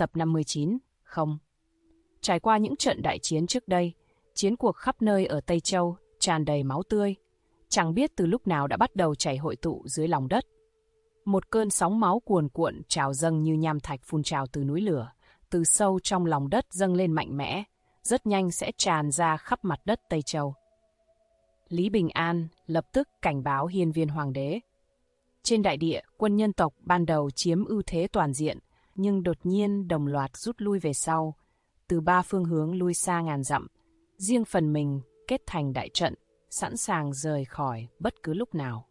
tập 59, không. Trải qua những trận đại chiến trước đây, chiến cuộc khắp nơi ở Tây Châu tràn đầy máu tươi, chẳng biết từ lúc nào đã bắt đầu chảy hội tụ dưới lòng đất. Một cơn sóng máu cuồn cuộn trào dâng như nham thạch phun trào từ núi lửa, từ sâu trong lòng đất dâng lên mạnh mẽ, rất nhanh sẽ tràn ra khắp mặt đất Tây Châu. Lý Bình An lập tức cảnh báo hiên viên hoàng đế. Trên đại địa, quân nhân tộc ban đầu chiếm ưu thế toàn diện, nhưng đột nhiên đồng loạt rút lui về sau, từ 3 phương hướng lui xa ngàn dặm, riêng phần mình kết thành đại trận, sẵn sàng rời khỏi bất cứ lúc nào.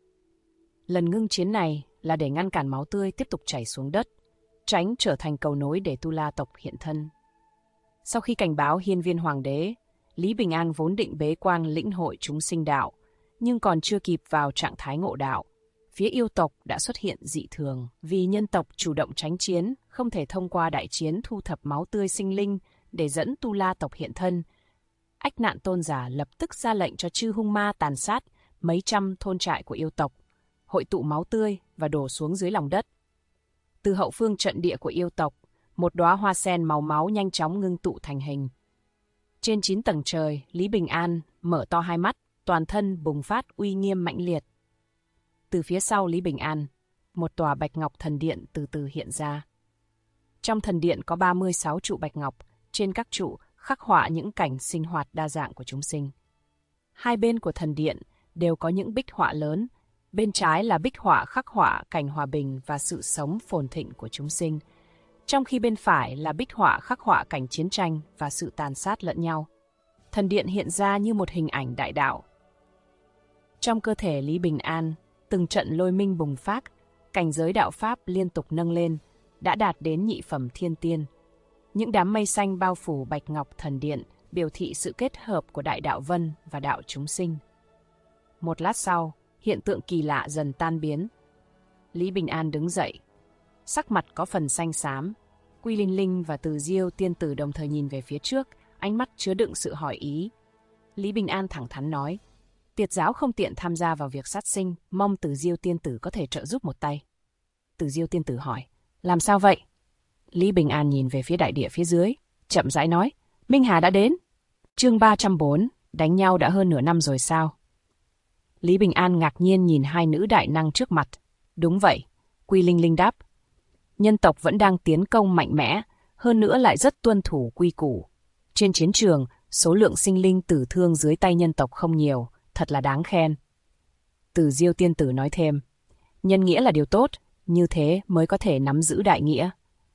Lần ngưng chiến này là để ngăn cản máu tươi tiếp tục chảy xuống đất, tránh trở thành cầu nối để Tu La tộc hiện thân. Sau khi cảnh báo hiên viên hoàng đế, Lý Bình An vốn định bế quan lĩnh hội chúng sinh đạo, nhưng còn chưa kịp vào trạng thái ngộ đạo, phía yêu tộc đã xuất hiện dị thường vì nhân tộc chủ động tránh chiến, không thể thông qua đại chiến thu thập máu tươi sinh linh để dẫn Tu La tộc hiện thân. Ách Nạn tôn giả lập tức ra lệnh cho chư hung ma tàn sát mấy trăm thôn trại của yêu tộc, hội tụ máu tươi và đổ xuống dưới lòng đất. Từ hậu phương trận địa của yêu tộc, một đóa hoa sen màu máu nhanh chóng ngưng tụ thành hình. Trên 9 tầng trời, Lý Bình An mở to hai mắt, toàn thân bùng phát uy nghiêm mãnh liệt. Từ phía sau Lý Bình An, một tòa bạch ngọc thần điện từ từ hiện ra. Trong thần điện có 36 trụ bạch ngọc, trên các trụ khắc họa những cảnh sinh hoạt đa dạng của chúng sinh. Hai bên của thần điện đều có những bích họa lớn, bên trái là bích họa khắc họa cảnh hòa bình và sự sống phồn thịnh của chúng sinh, trong khi bên phải là bích họa khắc họa cảnh chiến tranh và sự tàn sát lẫn nhau. Thần điện hiện ra như một hình ảnh đại đạo. Trong cơ thể Lý Bình An, từng trận lôi minh bùng phát, cảnh giới đạo pháp liên tục nâng lên, đã đạt đến nhị phẩm thiên tiên. Những đám mây xanh bao phủ bạch ngọc thần điện, biểu thị sự kết hợp của đại đạo vân và đạo chúng sinh. Một lát sau, hiện tượng kỳ lạ dần tan biến. Lý Bình An đứng dậy, sắc mặt có phần xanh xám. Quy Linh Linh và Từ Diêu tiên tử đồng thời nhìn về phía trước, ánh mắt chứa đựng sự hỏi ý. Lý Bình An thẳng thắn nói, Tiệt giáo không tiện tham gia vào việc sát sinh, mong Từ Diêu tiên tử có thể trợ giúp một tay. Từ Diêu tiên tử hỏi, làm sao vậy? Lý Bình An nhìn về phía đại địa phía dưới, chậm rãi nói, Minh Hà đã đến. Chương 304, đánh nhau đã hơn nửa năm rồi sao? Lý Bình An ngạc nhiên nhìn hai nữ đại năng trước mặt. Đúng vậy, Quy Linh Linh đáp. Nhân tộc vẫn đang tiến công mạnh mẽ, hơn nữa lại rất tuân thủ quy củ. Trên chiến trường, số lượng sinh linh tử thương dưới tay nhân tộc không nhiều, thật là đáng khen. Từ Diêu tiên tử nói thêm, nhân nghĩa là điều tốt, như thế mới có thể nắm giữ đại nghĩa.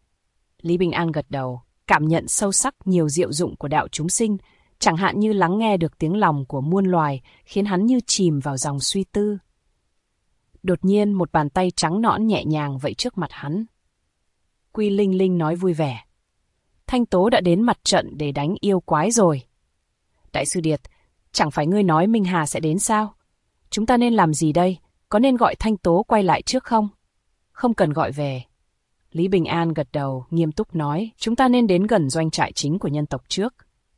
Lý Bình An gật đầu, cảm nhận sâu sắc nhiều diệu dụng của đạo chúng sinh, chẳng hạn như lắng nghe được tiếng lòng của muôn loài, khiến hắn như chìm vào dòng suy tư. Đột nhiên một bàn tay trắng nõn nhẹ nhàng vẫy trước mặt hắn. Quy Linh Linh nói vui vẻ, Thanh Tố đã đến mặt trận để đánh yêu quái rồi. Đại sư Điệt, chẳng phải ngươi nói Minh Hà sẽ đến sao? Chúng ta nên làm gì đây? Có nên gọi Thanh Tố quay lại trước không? Không cần gọi về. Lý Bình An gật đầu, nghiêm túc nói, chúng ta nên đến gần doanh trại chính của nhân tộc trước.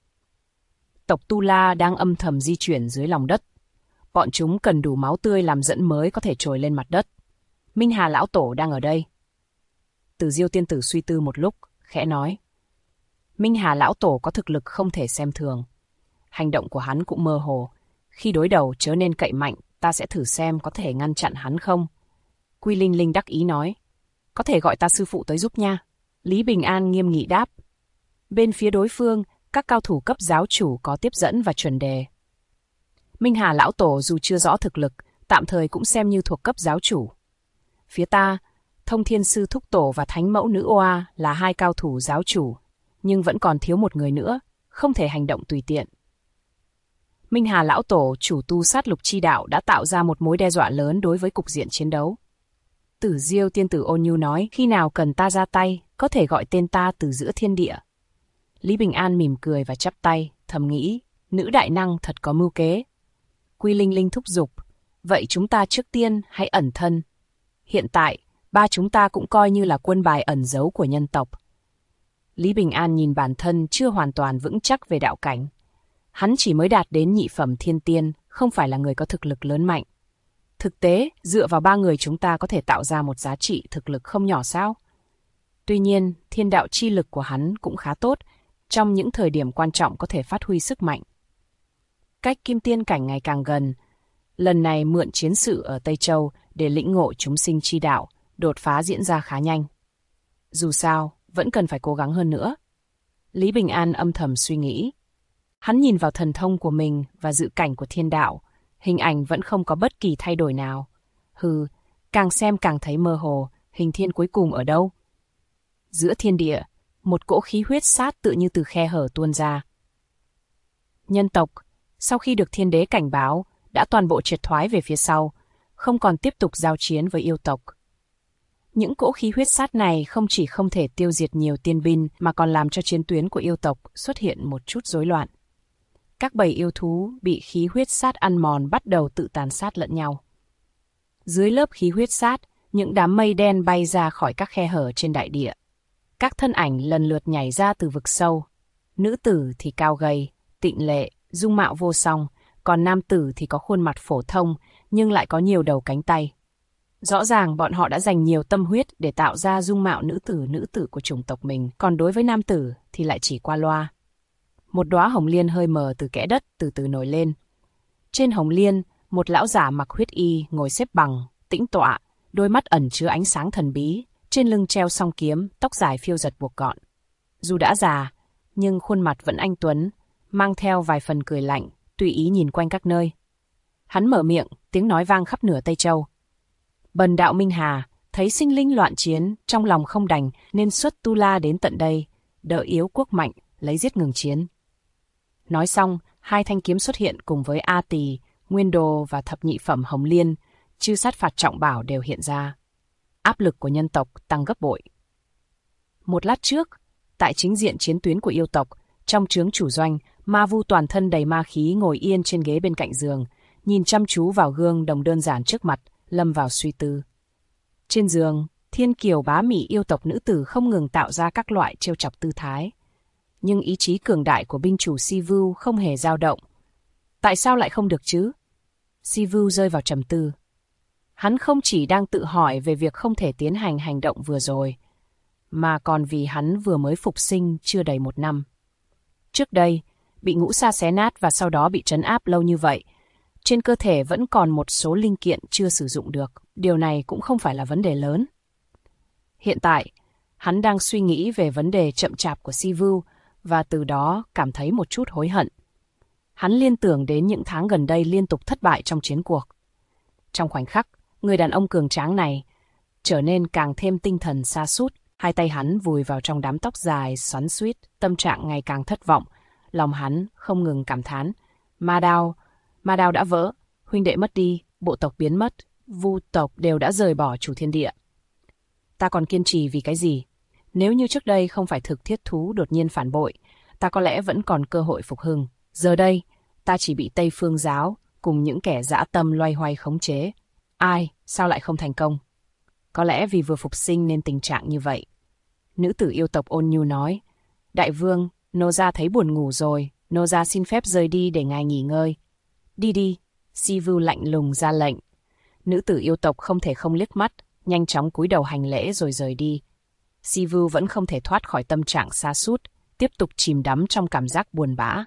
Tộc Tu La đang âm thầm di chuyển dưới lòng đất. Bọn chúng cần đủ máu tươi làm dẫn mới có thể trồi lên mặt đất. Minh Hà lão tổ đang ở đây. Từ Diêu tiên tử suy tư một lúc, khẽ nói. Minh Hà lão tổ có thực lực không thể xem thường. Hành động của hắn cũng mơ hồ. Khi đối đầu chớ nên cậy mạnh, ta sẽ thử xem có thể ngăn chặn hắn không. Quy Linh Linh đắc ý nói. Có thể gọi ta sư phụ tới giúp nha. Lý Bình An nghiêm nghị đáp. Bên phía đối phương, các cao thủ cấp giáo chủ có tiếp dẫn và chuẩn đề. Minh Hà lão tổ dù chưa rõ thực lực, tạm thời cũng xem như thuộc cấp giáo chủ. Phía ta, Thông Thiên sư Thúc Tổ và Thánh Mẫu Nữ Oa là hai cao thủ giáo chủ, nhưng vẫn còn thiếu một người nữa, không thể hành động tùy tiện. Minh Hà lão tổ chủ tu sát lục chi đạo đã tạo ra một mối đe dọa lớn đối với cục diện chiến đấu. Tử Diêu tiên tử ôn nhu nói, khi nào cần ta ra tay, có thể gọi tên ta từ giữa thiên địa. Lý Bình An mỉm cười và chắp tay, thầm nghĩ, nữ đại năng thật có mưu kế. Quy Linh Linh thúc giục, vậy chúng ta trước tiên hãy ẩn thân. Hiện tại, ba chúng ta cũng coi như là quân bài ẩn giấu của nhân tộc. Lý Bình An nhìn bản thân chưa hoàn toàn vững chắc về đạo cảnh. Hắn chỉ mới đạt đến nhị phẩm thiên tiên, không phải là người có thực lực lớn mạnh. Thực tế, dựa vào ba người chúng ta có thể tạo ra một giá trị thực lực không nhỏ sao? Tuy nhiên, thiên đạo chi lực của hắn cũng khá tốt, trong những thời điểm quan trọng có thể phát huy sức mạnh. Cách kim tiên cảnh ngày càng gần, lần này mượn chiến sự ở Tây Châu để lĩnh ngộ chúng sinh chi đạo, đột phá diễn ra khá nhanh. Dù sao, vẫn cần phải cố gắng hơn nữa. Lý Bình An âm thầm suy nghĩ. Hắn nhìn vào thần thông của mình và dự cảnh của thiên đạo, hình ảnh vẫn không có bất kỳ thay đổi nào. Càng xem càng thấy mơ hồ, hình thiên cuối cùng ở đâu? Giữa thiên địa, một cỗ khí huyết sát tự như từ khe hở tuôn ra. Nhân tộc, sau khi được thiên đế cảnh báo, đã toàn bộ triệt thoái về phía sau, không còn tiếp tục giao chiến với yêu tộc. Những cỗ khí huyết sát này không chỉ không thể tiêu diệt nhiều tiên binh mà còn làm cho chiến tuyến của yêu tộc xuất hiện một chút rối loạn. Các bầy yêu thú bị khí huyết sát ăn mòn bắt đầu tự tàn sát lẫn nhau. Dưới lớp khí huyết sát, những đám mây đen bay ra khỏi các khe hở trên đại địa. Các thân ảnh lần lượt nhảy ra từ vực sâu. Nữ tử thì cao gầy, tịnh lệ, dung mạo vô song, còn nam tử thì có khuôn mặt phổ thông nhưng lại có nhiều đầu cánh tay. Rõ ràng bọn họ đã dành nhiều tâm huyết để tạo ra dung mạo nữ tử của chủng tộc mình, còn đối với nam tử thì lại chỉ qua loa. Một đóa hồng liên hơi mờ từ kẽ đất từ từ nổi lên. Trên hồng liên, một lão giả mặc huyết y ngồi xếp bằng, tĩnh tọa, đôi mắt ẩn chứa ánh sáng thần bí, trên lưng treo song kiếm, tóc dài phiêu giật buộc gọn. Dù đã già, nhưng khuôn mặt vẫn anh tuấn, mang theo vài phần cười lạnh, tùy ý nhìn quanh các nơi. Hắn mở miệng, tiếng nói vang khắp nửa Tây Châu. Bần đạo Minh Hà, thấy sinh linh loạn chiến, trong lòng không đành, nên xuất tu la đến tận đây, đợi yếu quốc mạnh, lấy giết ngừng chiến. Nói xong, hai thanh kiếm xuất hiện cùng với A Tỳ, Nguyên Đồ và thập nhị phẩm Hồng Liên, chư sát phạt trọng bảo đều hiện ra. Áp lực của nhân tộc tăng gấp bội. Một lát trước, tại chính diện chiến tuyến của yêu tộc, trong trướng chủ doanh, Ma Vu toàn thân đầy ma khí ngồi yên trên ghế bên cạnh giường, nhìn chăm chú vào gương đồng đơn giản trước mặt, lâm vào suy tư. Trên giường, thiên kiều bá mỹ yêu tộc nữ tử không ngừng tạo ra các loại trêu chọc tư thái. Nhưng ý chí cường đại của binh chủ Si Vu không hề dao động. Tại sao lại không được chứ? Si Vu rơi vào trầm tư. Hắn không chỉ đang tự hỏi về việc không thể tiến hành hành động vừa rồi, mà còn vì hắn vừa mới phục sinh chưa đầy 1 năm. Trước đây, bị ngũ sa xé nát và sau đó bị trấn áp lâu như vậy, trên cơ thể vẫn còn một số linh kiện chưa sử dụng được. Điều này cũng không phải là vấn đề lớn. Hiện tại, hắn đang suy nghĩ về vấn đề chậm chạp của Si Vu và từ đó cảm thấy một chút hối hận. Hắn liên tưởng đến những tháng gần đây liên tục thất bại trong chiến cuộc. Trong khoảnh khắc, người đàn ông cường tráng này trở nên càng thêm tinh thần sa sút. Hai tay hắn vùi vào trong đám tóc dài xoắn xuýt, tâm trạng ngày càng thất vọng. Lòng hắn không ngừng cảm thán. Ma đao đã vỡ, huynh đệ mất đi, bộ tộc biến mất, Vu tộc đều đã rời bỏ chủ thiên địa. Ta còn kiên trì vì cái gì? Nếu như trước đây không phải thực thiết thú đột nhiên phản bội, ta có lẽ vẫn còn cơ hội phục hưng. Giờ đây, ta chỉ bị Tây Phương giáo cùng những kẻ dã tâm loay hoay khống chế. Sao lại không thành công? Có lẽ vì vừa phục sinh nên tình trạng như vậy. Nữ tử yêu tộc ôn nhu nói, Đại vương, nô gia thấy buồn ngủ rồi, nô gia xin phép rời đi để ngài nghỉ ngơi. Đi, Si Vu lạnh lùng ra lệnh. Nữ tử yêu tộc không thể không liếc mắt, nhanh chóng cúi đầu hành lễ rồi rời đi. Si Vu vẫn không thể thoát khỏi tâm trạng sa sút, tiếp tục chìm đắm trong cảm giác buồn bã.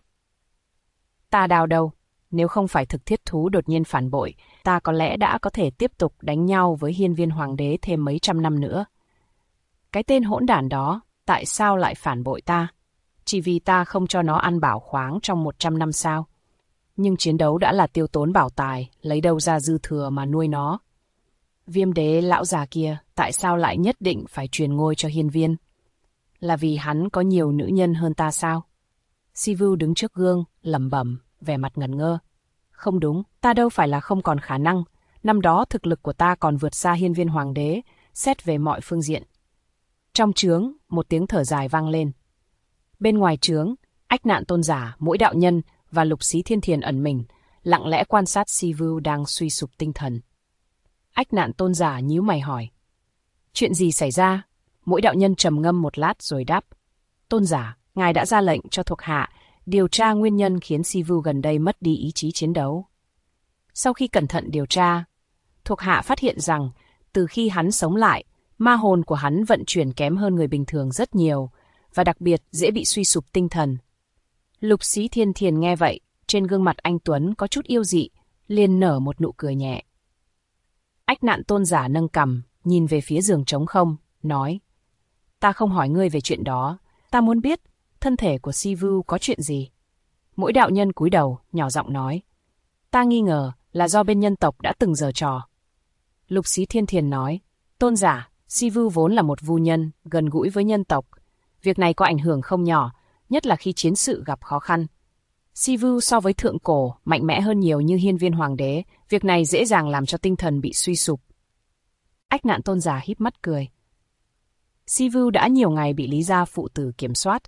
Ta đào đâu? Nếu không phải thực thiết thú đột nhiên phản bội, ta có lẽ đã có thể tiếp tục đánh nhau với hiên viên hoàng đế thêm mấy trăm năm nữa. Cái tên hỗn đản đó, tại sao lại phản bội ta? Chỉ vì ta không cho nó ăn bảo khoáng trong 100 năm sao? Nhưng chiến đấu đã là tiêu tốn bảo tài, lấy đâu ra dư thừa mà nuôi nó? Viêm đế lão già kia, tại sao lại nhất định phải truyền ngôi cho hiên viên? Là vì hắn có nhiều nữ nhân hơn ta sao? Si Vu đứng trước gương, lẩm bẩm, vẻ mặt ngẩn ngơ. Không đúng, ta đâu phải là không còn khả năng. Năm đó thực lực của ta còn vượt xa hiên viên hoàng đế, xét về mọi phương diện. Trong trướng, một tiếng thở dài vang lên. Bên ngoài trướng, Ách Nạn tôn giả, Mỗi đạo nhân và Lục Xí Thiên Thiền ẩn mình, lặng lẽ quan sát Si Vu đang suy sụp tinh thần. Ách Nạn tôn giả nhíu mày hỏi. Chuyện gì xảy ra? Mỗi đạo nhân trầm ngâm một lát rồi đáp. Tôn giả, ngài đã ra lệnh cho thuộc hạ điều tra nguyên nhân khiến Si Vu gần đây mất đi ý chí chiến đấu. Sau khi cẩn thận điều tra, thuộc hạ phát hiện rằng từ khi hắn sống lại, Ma hồn của hắn vận chuyển kém hơn người bình thường rất nhiều, và đặc biệt dễ bị suy sụp tinh thần. Lục Xí Thiên Thiền nghe vậy, trên gương mặt anh Tuấn có chút yêu dị, liền nở một nụ cười nhẹ. Ách Nạn Tôn giả nâng cằm, nhìn về phía giường trống không, nói: Ta không hỏi ngươi về chuyện đó, ta muốn biết thân thể của Si Vu có chuyện gì. Mỗi đạo nhân cúi đầu, nhỏ giọng nói: Ta nghi ngờ là do bên nhân tộc đã từng giở trò. Lục Xí Thiên Thiền nói: Tôn giả, Si Vu vốn là một vu nhân, gần gũi với nhân tộc. Việc này có ảnh hưởng không nhỏ, nhất là khi chiến sự gặp khó khăn. Si Vu so với thượng cổ mạnh mẽ hơn nhiều như Hiên Viên Hoàng đế, việc này dễ dàng làm cho tinh thần bị suy sụp. Ách Nạn Tôn giả híp mắt cười. Si Vu đã nhiều ngày bị Lý gia phụ tử kiểm soát.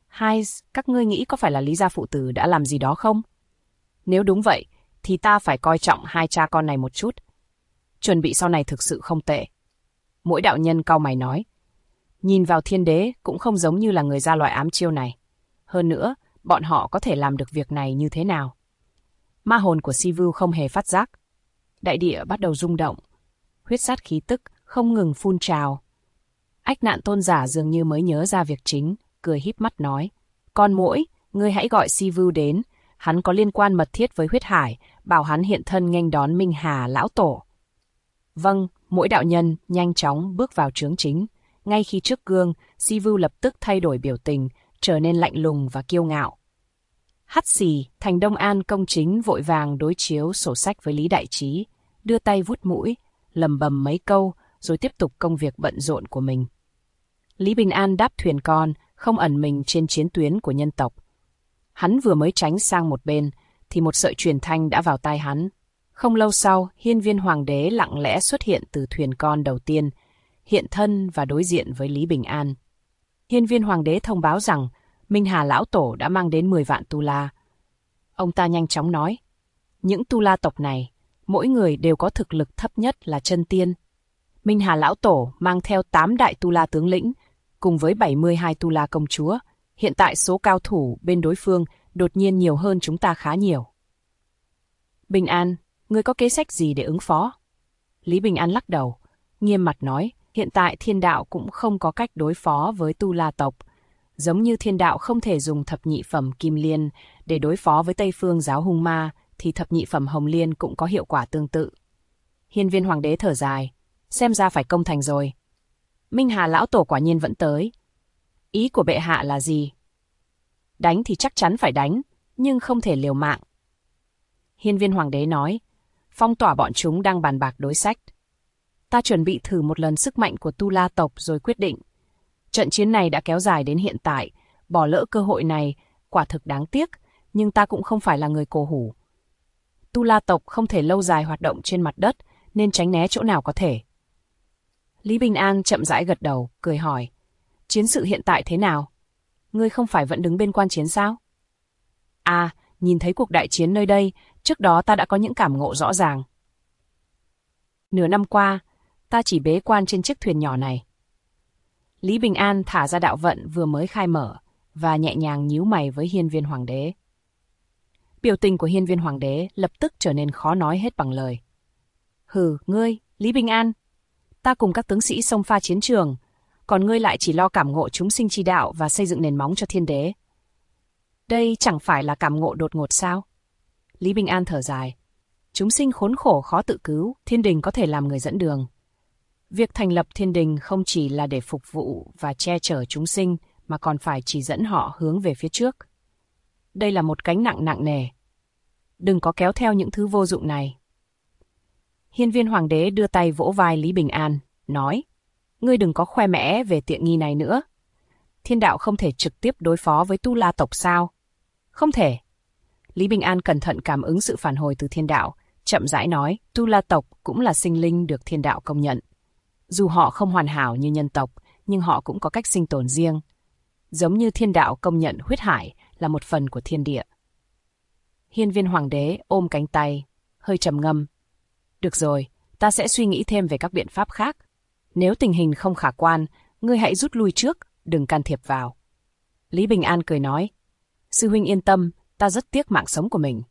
Các ngươi nghĩ có phải là Lý gia phụ tử đã làm gì đó không? Nếu đúng vậy, thì ta phải coi trọng hai cha con này một chút. Chuẩn bị sau này thực sự không tệ. Mỗi đạo nhân cau mày nói. Nhìn vào Thiên Đế cũng không giống như là người ra loại ám chiêu này. Hơn nữa, bọn họ có thể làm được việc này như thế nào? Ma hồn của Si Vu không hề phát giác. Đại địa bắt đầu rung động. Huyết sát khí tức không ngừng phun trào. Ách Nạn Tôn giả dường như mới nhớ ra việc chính, cười híp mắt nói: Con muỗi, ngươi hãy gọi Si Vu đến, hắn có liên quan mật thiết với huyết hải, bảo hắn hiện thân nghênh đón Minh Hà lão tổ. Vâng, mỗi đạo nhân nhanh chóng bước vào trướng chính. Ngay khi trước gương, Si Vu lập tức thay đổi biểu tình, trở nên lạnh lùng và kiêu ngạo. Hắt xì, Thành Đông An công chính vội vàng đối chiếu sổ sách với Lý Đại Trí, đưa tay vuốt mũi, lầm bầm mấy câu, rồi tiếp tục công việc bận rộn của mình. Lý Bình An đáp thuyền con, không ẩn mình trên chiến tuyến của nhân tộc. Hắn vừa mới tránh sang một bên, thì một sợi truyền thanh đã vào tai hắn. Không lâu sau, Hiên Viên Hoàng đế lặng lẽ xuất hiện từ thuyền con đầu tiên, hiện thân và đối diện với Lý Bình An. Hiên Viên Hoàng đế thông báo rằng Minh Hà lão tổ đã mang đến 10 vạn tu la. Ông ta nhanh chóng nói: Những tu la tộc này, mỗi người đều có thực lực thấp nhất là chân tiên. Minh Hà lão tổ mang theo 8 đại tu la tướng lĩnh, cùng với 72 tu la công chúa. Hiện tại số cao thủ bên đối phương đột nhiên nhiều hơn chúng ta khá nhiều. Bình An, ngươi có kế sách gì để ứng phó? Lý Bình An lắc đầu, nghiêm mặt nói: Hiện tại thiên đạo cũng không có cách đối phó với tu la tộc. Giống như thiên đạo không thể dùng thập nhị phẩm kim liên để đối phó với Tây Phương giáo hung ma, thì thập nhị phẩm hồng liên cũng có hiệu quả tương tự. Hiên Viên Hoàng đế thở dài, xem ra phải công thành rồi. Minh Hà lão tổ quả nhiên vẫn tới. Ý của bệ hạ là gì? Đánh thì chắc chắn phải đánh, nhưng không thể liều mạng. Hiên Viên Hoàng đế nói: Phong tỏa bọn chúng đang bàn bạc đối sách. Ta chuẩn bị thử một lần sức mạnh của tu la tộc rồi quyết định. Trận chiến này đã kéo dài đến hiện tại, bỏ lỡ cơ hội này quả thực đáng tiếc, nhưng ta cũng không phải là người cổ hủ. Tu la tộc không thể lâu dài hoạt động trên mặt đất, nên tránh né chỗ nào có thể. Lý Bình An chậm rãi gật đầu, cười hỏi: Chiến sự hiện tại thế nào? Ngươi không phải vẫn đứng bên quan chiến sao? À, nhìn thấy cuộc đại chiến nơi đây, trước đó ta đã có những cảm ngộ rõ ràng. Nửa năm qua, ta chỉ bế quan trên chiếc thuyền nhỏ này. Lý Bình An thả ra đạo vận vừa mới khai mở, và nhẹ nhàng nhíu mày với Hiên Viên Hoàng đế. Biểu tình của Hiên Viên Hoàng đế lập tức trở nên khó nói hết bằng lời. Hừ, ngươi, Lý Bình An, ta cùng các tướng sĩ xông pha chiến trường, còn ngươi lại chỉ lo cảm ngộ chúng sinh chi đạo và xây dựng nền móng cho thiên đế. Đây chẳng phải là cảm ngộ đột ngột sao? Lý Bình An thở dài. Chúng sinh khốn khổ khó tự cứu, thiên đình có thể làm người dẫn đường. Việc thành lập thiên đình không chỉ là để phục vụ và che chở chúng sinh, mà còn phải chỉ dẫn họ hướng về phía trước. Đây là một gánh nặng nặng nề. Đừng có kéo theo những thứ vô dụng này. Hiên Viên Hoàng đế đưa tay vỗ vai Lý Bình An, nói: Ngươi đừng có khoe mẽ về tiện nghi này nữa. Thiên đạo không thể trực tiếp đối phó với tu la tộc sao? Không thể. Lý Bình An cẩn thận cảm ứng sự phản hồi từ thiên đạo, chậm rãi nói: Tu la tộc cũng là sinh linh được thiên đạo công nhận. Dù họ không hoàn hảo như nhân tộc, nhưng họ cũng có cách sinh tồn riêng. Giống như thiên đạo công nhận huyết hải là một phần của thiên địa. Hiên Viên Hoàng đế ôm cánh tay, hơi trầm ngâm. Được rồi, ta sẽ suy nghĩ thêm về các biện pháp khác. Nếu tình hình không khả quan, ngươi hãy rút lui trước, đừng can thiệp vào. Lý Bình An cười nói: Sư huynh yên tâm, ta rất tiếc mạng sống của mình.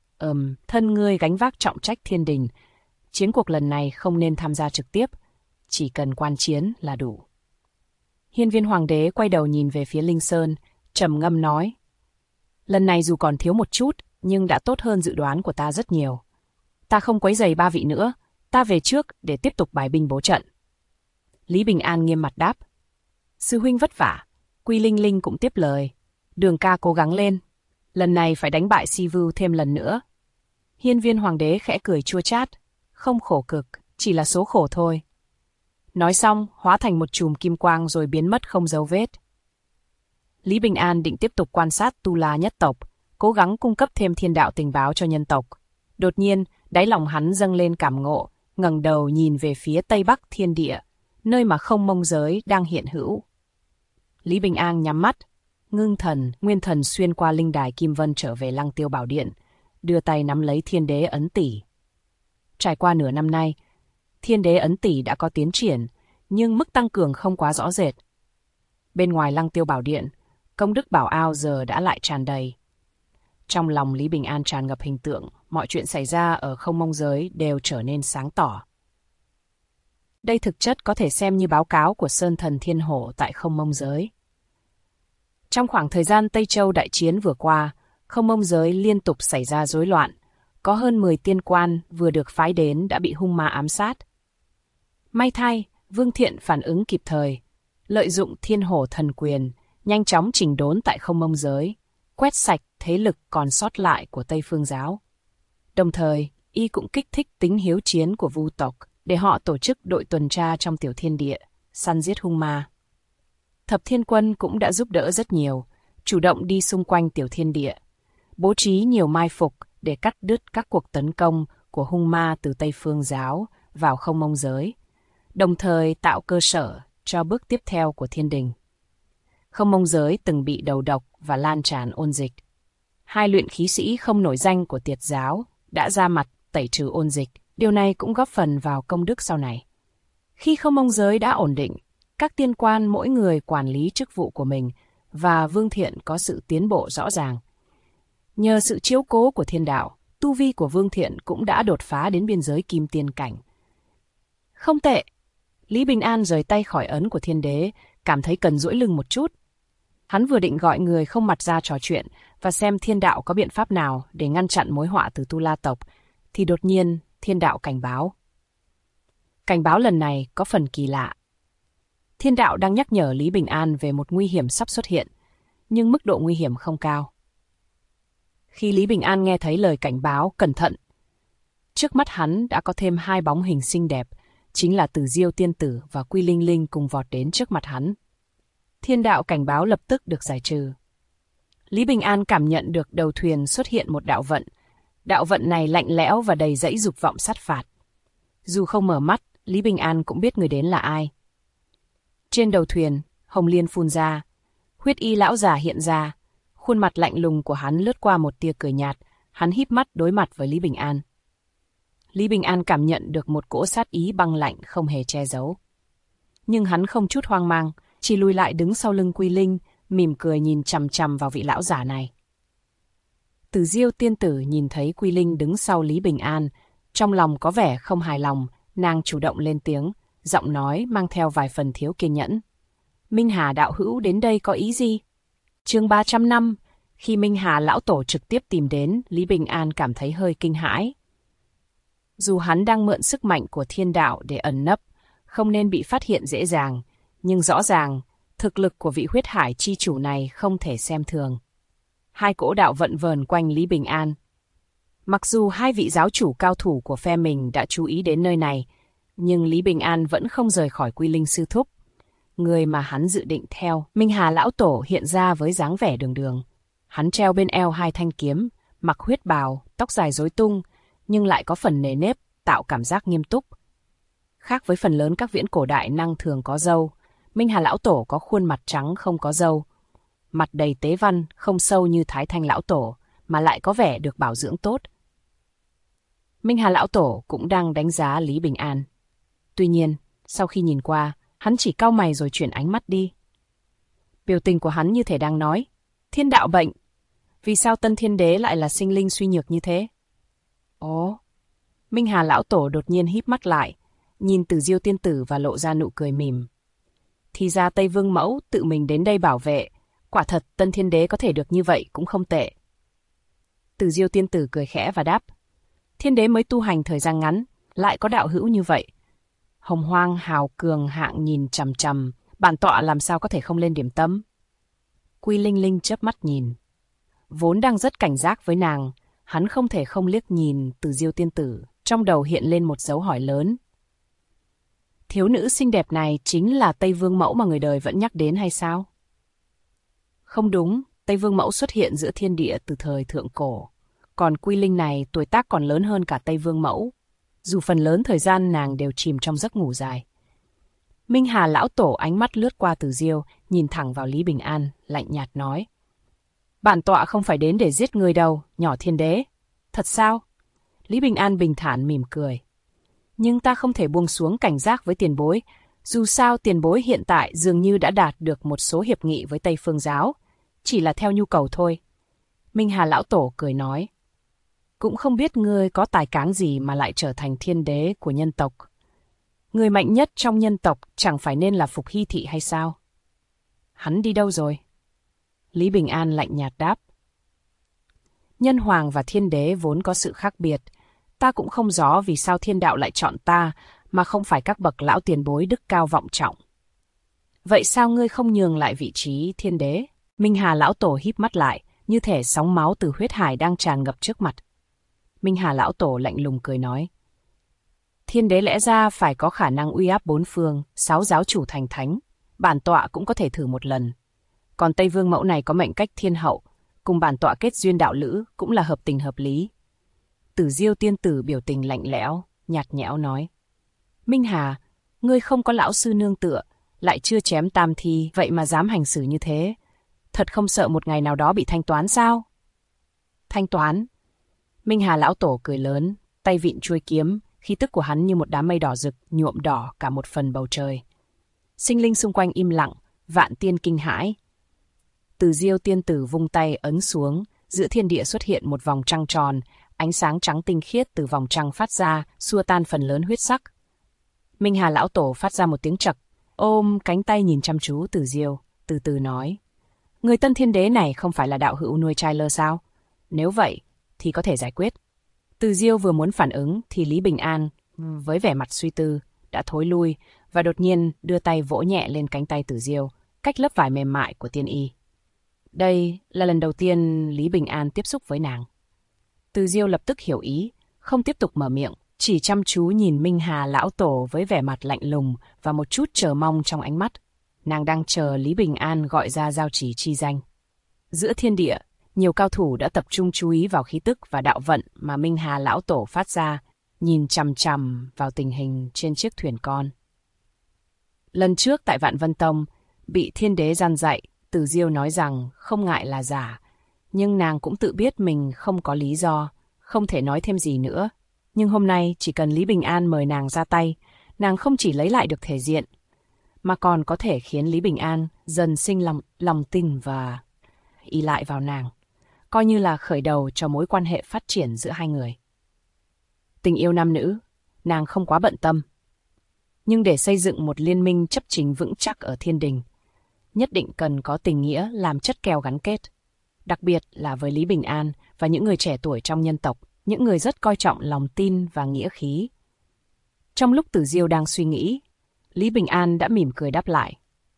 Thân ngươi gánh vác trọng trách thiên đình. Chiến cuộc lần này không nên tham gia trực tiếp. chỉ cần quan chiến là đủ. Hiên viên hoàng đế quay đầu nhìn về phía Linh Sơn, trầm ngâm nói. Lần này dù còn thiếu một chút, nhưng đã tốt hơn dự đoán của ta rất nhiều. Ta không quấy rầy ba vị nữa, ta về trước để tiếp tục bài binh bố trận. Lý Bình An nghiêm mặt đáp. Sư huynh vất vả. Quy Linh Linh cũng tiếp lời. Đường ca cố gắng lên. Lần này phải đánh bại Si Vu thêm lần nữa. Hiên viên hoàng đế khẽ cười chua chát. Không khổ cực, chỉ là số khổ thôi. Nói xong, hóa thành một chùm kim quang rồi biến mất không dấu vết. Lý Bình An định tiếp tục quan sát Tu La nhất tộc, cố gắng cung cấp thêm thiên đạo tình báo cho nhân tộc. Đột nhiên, đáy lòng hắn dâng lên cảm ngộ, ngẩng đầu nhìn về phía tây bắc thiên địa, nơi mà Không Mông giới đang hiện hữu. Lý Bình An nhắm mắt, ngưng thần, nguyên thần xuyên qua linh đài Kim Vân trở về Lăng Tiêu Bảo Điện, đưa tay nắm lấy Thiên Đế ấn tỷ. Trải qua nửa năm nay, Thiên Đế ấn tỷ đã có tiến triển, nhưng mức tăng cường không quá rõ rệt. Bên ngoài Lăng Tiêu Bảo Điện, công đức bảo ao giờ đã lại tràn đầy. Trong lòng Lý Bình An tràn ngập hình tượng, mọi chuyện xảy ra ở Không Mông giới đều trở nên sáng tỏ. Đây thực chất có thể xem như báo cáo của Sơn Thần Thiên Hổ tại Không Mông giới. Trong khoảng thời gian Tây Châu đại chiến vừa qua, Không Mông giới liên tục xảy ra rối loạn. Có hơn 10 tiên quan vừa được phái đến đã bị hung ma ám sát. May thay, Vương Thiện phản ứng kịp thời, lợi dụng Thiên Hổ thần quyền, nhanh chóng chỉnh đốn tại Không Mông giới, quét sạch thế lực còn sót lại của Tây Phương giáo. Đồng thời, y cũng kích thích tính hiếu chiến của Vu tộc, để họ tổ chức đội tuần tra trong tiểu thiên địa, săn giết hung ma. Thập Thiên Quân cũng đã giúp đỡ rất nhiều, chủ động đi xung quanh tiểu thiên địa, bố trí nhiều mai phục để cắt đứt các cuộc tấn công của hung ma từ Tây Phương giáo vào Không Mông giới, đồng thời tạo cơ sở cho bước tiếp theo của thiên đình. Không Mông giới từng bị đầu độc và lan tràn ôn dịch. Hai luyện khí sĩ không nổi danh của Tiệt giáo đã ra mặt tẩy trừ ôn dịch, điều này cũng góp phần vào công đức sau này. Khi Không Mông giới đã ổn định, các tiên quan mỗi người quản lý chức vụ của mình và Vương Thiện có sự tiến bộ rõ ràng. Nhờ sự chiếu cố của thiên đạo, tu vi của Vương Thiện cũng đã đột phá đến biên giới kim tiên cảnh. Không tệ. Lý Bình An rời tay khỏi ấn của thiên đế, cảm thấy cần duỗi lưng một chút. Hắn vừa định gọi người không mặt ra trò chuyện và xem thiên đạo có biện pháp nào để ngăn chặn mối họa từ Tu La tộc, thì đột nhiên thiên đạo cảnh báo. Cảnh báo lần này có phần kỳ lạ. Thiên đạo đang nhắc nhở Lý Bình An về một nguy hiểm sắp xuất hiện, nhưng mức độ nguy hiểm không cao. Khi Lý Bình An nghe thấy lời cảnh báo cẩn thận, trước mắt hắn đã có thêm hai bóng hình xinh đẹp, chính là Tử Diêu tiên tử và Quy Linh Linh cùng vọt đến trước mặt hắn. Thiên đạo cảnh báo lập tức được giải trừ. Lý Bình An cảm nhận được đầu thuyền xuất hiện một đạo vận. Đạo vận này lạnh lẽo và đầy dẫy dục vọng sát phạt. Dù không mở mắt, Lý Bình An cũng biết người đến là ai. Trên đầu thuyền, hồng liên phun ra. Huyết y lão già hiện ra. Khuôn mặt lạnh lùng của hắn lướt qua một tia cười nhạt. Hắn híp mắt đối mặt với Lý Bình An. Lý Bình An cảm nhận được một cỗ sát ý băng lạnh không hề che giấu. Nhưng hắn không chút hoang mang, chỉ lùi lại đứng sau lưng Quy Linh, mỉm cười nhìn chằm chằm vào vị lão giả này. Tử Diêu tiên tử nhìn thấy Quy Linh đứng sau Lý Bình An, trong lòng có vẻ không hài lòng, nàng chủ động lên tiếng, giọng nói mang theo vài phần thiếu kiên nhẫn. Minh Hà đạo hữu đến đây có ý gì? Chương 300 năm, khi Minh Hà lão tổ trực tiếp tìm đến, Lý Bình An cảm thấy hơi kinh hãi. Dù hắn đang mượn sức mạnh của thiên đạo để ẩn nấp, không nên bị phát hiện dễ dàng, nhưng rõ ràng, thực lực của vị huyết hải chi chủ này không thể xem thường. Hai cỗ đạo vận vờn quanh Lý Bình An. Mặc dù hai vị giáo chủ cao thủ của phe mình đã chú ý đến nơi này, nhưng Lý Bình An vẫn không rời khỏi Quy Linh sư thúc. Người mà hắn dự định theo, Minh Hà lão tổ hiện ra với dáng vẻ đường đường. Hắn treo bên eo hai thanh kiếm, mặc huyết bào, tóc dài rối tung, nhưng lại có phần nề nếp, tạo cảm giác nghiêm túc. Khác với phần lớn các viễn cổ đại năng thường có râu, Minh Hà lão tổ có khuôn mặt trắng không có râu. Mặt đầy tế văn, không sâu như Thái Thanh lão tổ, mà lại có vẻ được bảo dưỡng tốt. Minh Hà lão tổ cũng đang đánh giá Lý Bình An. Tuy nhiên, sau khi nhìn qua, hắn chỉ cau mày rồi chuyển ánh mắt đi. Biểu tình của hắn như thể đang nói, thiên đạo bệnh. Vì sao Tân Thiên Đế lại là sinh linh suy nhược như thế? Ồ, Minh Hà lão tổ đột nhiên híp mắt lại, nhìn Từ Diêu tiên tử và lộ ra nụ cười mỉm. Thì ra Tây Vương mẫu tự mình đến đây bảo vệ, quả thật Tân Thiên Đế có thể được như vậy cũng không tệ. Từ Diêu tiên tử cười khẽ và đáp, Thiên Đế mới tu hành thời gian ngắn, lại có đạo hữu như vậy. Hồng Hoang hào cường hạng nhìn chằm chằm, bản tọa làm sao có thể không lên điểm tâm. Quy Linh Linh chớp mắt nhìn. Vốn đang rất cảnh giác với nàng, hắn không thể không liếc nhìn Từ Diêu tiên tử, trong đầu hiện lên một dấu hỏi lớn. Thiếu nữ xinh đẹp này chính là Tây Vương mẫu mà người đời vẫn nhắc đến hay sao? Không đúng, Tây Vương mẫu xuất hiện giữa thiên địa từ thời thượng cổ. Còn Quy Linh này tuổi tác còn lớn hơn cả Tây Vương mẫu. Dù phần lớn thời gian nàng đều chìm trong giấc ngủ dài. Minh Hà lão tổ ánh mắt lướt qua Từ Diêu, nhìn thẳng vào Lý Bình An, lạnh nhạt nói. Bản tọa không phải đến để giết người đâu, nhỏ thiên đế. Thật sao? Lý Bình An bình thản mỉm cười. Nhưng ta không thể buông xuống cảnh giác với tiền bối. Dù sao tiền bối hiện tại dường như đã đạt được một số hiệp nghị với Tây Phương giáo. Chỉ là theo nhu cầu thôi. Minh Hà lão tổ cười nói. Cũng không biết ngươi có tài cán gì mà lại trở thành thiên đế của nhân tộc. Người mạnh nhất trong nhân tộc chẳng phải nên là Phục Hy Thị hay sao? Hắn đi đâu rồi? Lý Bình An lạnh nhạt đáp. Nhân hoàng và thiên đế vốn có sự khác biệt. Ta cũng không rõ vì sao thiên đạo lại chọn ta mà không phải các bậc lão tiền bối đức cao vọng trọng. Vậy sao ngươi không nhường lại vị trí thiên đế? Minh Hà lão tổ híp mắt lại, như thể sóng máu từ huyết hải đang tràn ngập trước mặt. Minh Hà lão tổ lạnh lùng cười nói. Thiên đế lẽ ra phải có khả năng uy áp bốn phương, 6 giáo chủ thành thánh. Bản tọa cũng có thể thử một lần. Còn Tây Vương mẫu này có mệnh cách thiên hậu, cùng bản tọa kết duyên đạo lữ cũng là hợp tình hợp lý. Tử Diêu tiên tử biểu tình lạnh lẽo, nhạt nhẽo nói. Minh Hà, ngươi không có lão sư nương tựa, lại chưa chém tam thi, vậy mà dám hành xử như thế. Thật không sợ một ngày nào đó bị thanh toán sao? Thanh toán? Minh Hà lão tổ cười lớn, tay vịn chuôi kiếm, khí tức của hắn như một đám mây đỏ rực, nhuộm đỏ cả một phần bầu trời. Sinh linh xung quanh im lặng, vạn tiên kinh hãi. Từ Diêu tiên tử vung tay ấn xuống, giữa thiên địa xuất hiện một vòng trăng tròn, ánh sáng trắng tinh khiết từ vòng trăng phát ra, xua tan phần lớn huyết sắc. Minh Hà lão tổ phát ra một tiếng chậc, ôm cánh tay nhìn chăm chú Từ Diêu, từ từ nói. Người Tân Thiên Đế này không phải là đạo hữu nuôi trai lơ sao? Nếu vậy, thì có thể giải quyết. Từ Diêu vừa muốn phản ứng thì Lý Bình An, với vẻ mặt suy tư, đã thối lui và đột nhiên đưa tay vỗ nhẹ lên cánh tay Từ Diêu, cách lớp vải mềm mại của tiên y. Đây là lần đầu tiên Lý Bình An tiếp xúc với nàng. Từ Diêu lập tức hiểu ý, không tiếp tục mở miệng, chỉ chăm chú nhìn Minh Hà lão tổ với vẻ mặt lạnh lùng và một chút chờ mong trong ánh mắt. Nàng đang chờ Lý Bình An gọi ra giao chỉ chi danh. Giữa thiên địa, nhiều cao thủ đã tập trung chú ý vào khí tức và đạo vận mà Minh Hà lão tổ phát ra, nhìn chằm chằm vào tình hình trên chiếc thuyền con. Lần trước tại Vạn Vân Tông, bị thiên đế gian dạy, Từ Diêu nói rằng không ngại là giả, nhưng nàng cũng tự biết mình không có lý do, không thể nói thêm gì nữa. Nhưng hôm nay chỉ cần Lý Bình An mời nàng ra tay, nàng không chỉ lấy lại được thể diện, mà còn có thể khiến Lý Bình An dần sinh lòng tin và ỷ lại vào nàng, coi như là khởi đầu cho mối quan hệ phát triển giữa hai người. Tình yêu nam nữ, nàng không quá bận tâm. Nhưng để xây dựng một liên minh chấp chính vững chắc ở thiên đình, nhất định cần có tình nghĩa làm chất keo gắn kết. Đặc biệt là với Lý Bình An và những người trẻ tuổi trong nhân tộc, những người rất coi trọng lòng tin và nghĩa khí. Trong lúc Từ Diêu đang suy nghĩ, Lý Bình An đã mỉm cười đáp lại.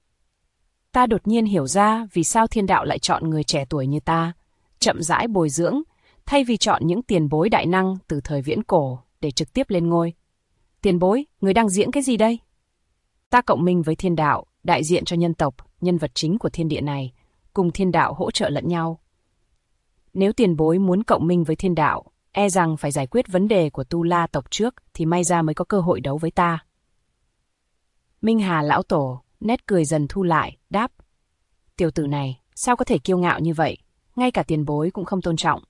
Ta đột nhiên hiểu ra vì sao thiên đạo lại chọn người trẻ tuổi như ta, chậm rãi bồi dưỡng, thay vì chọn những tiền bối đại năng từ thời viễn cổ để trực tiếp lên ngôi. Tiền bối, người đang diễn cái gì đây? Ta cộng minh với thiên đạo, đại diện cho nhân tộc, nhân vật chính của thiên địa này, cùng thiên đạo hỗ trợ lẫn nhau. Nếu tiền bối muốn cộng minh với thiên đạo, e rằng phải giải quyết vấn đề của Tu La tộc trước thì may ra mới có cơ hội đấu với ta. Minh Hà lão tổ, nét cười dần thu lại, đáp. Tiểu tử này, sao có thể kiêu ngạo như vậy, ngay cả tiền bối cũng không tôn trọng.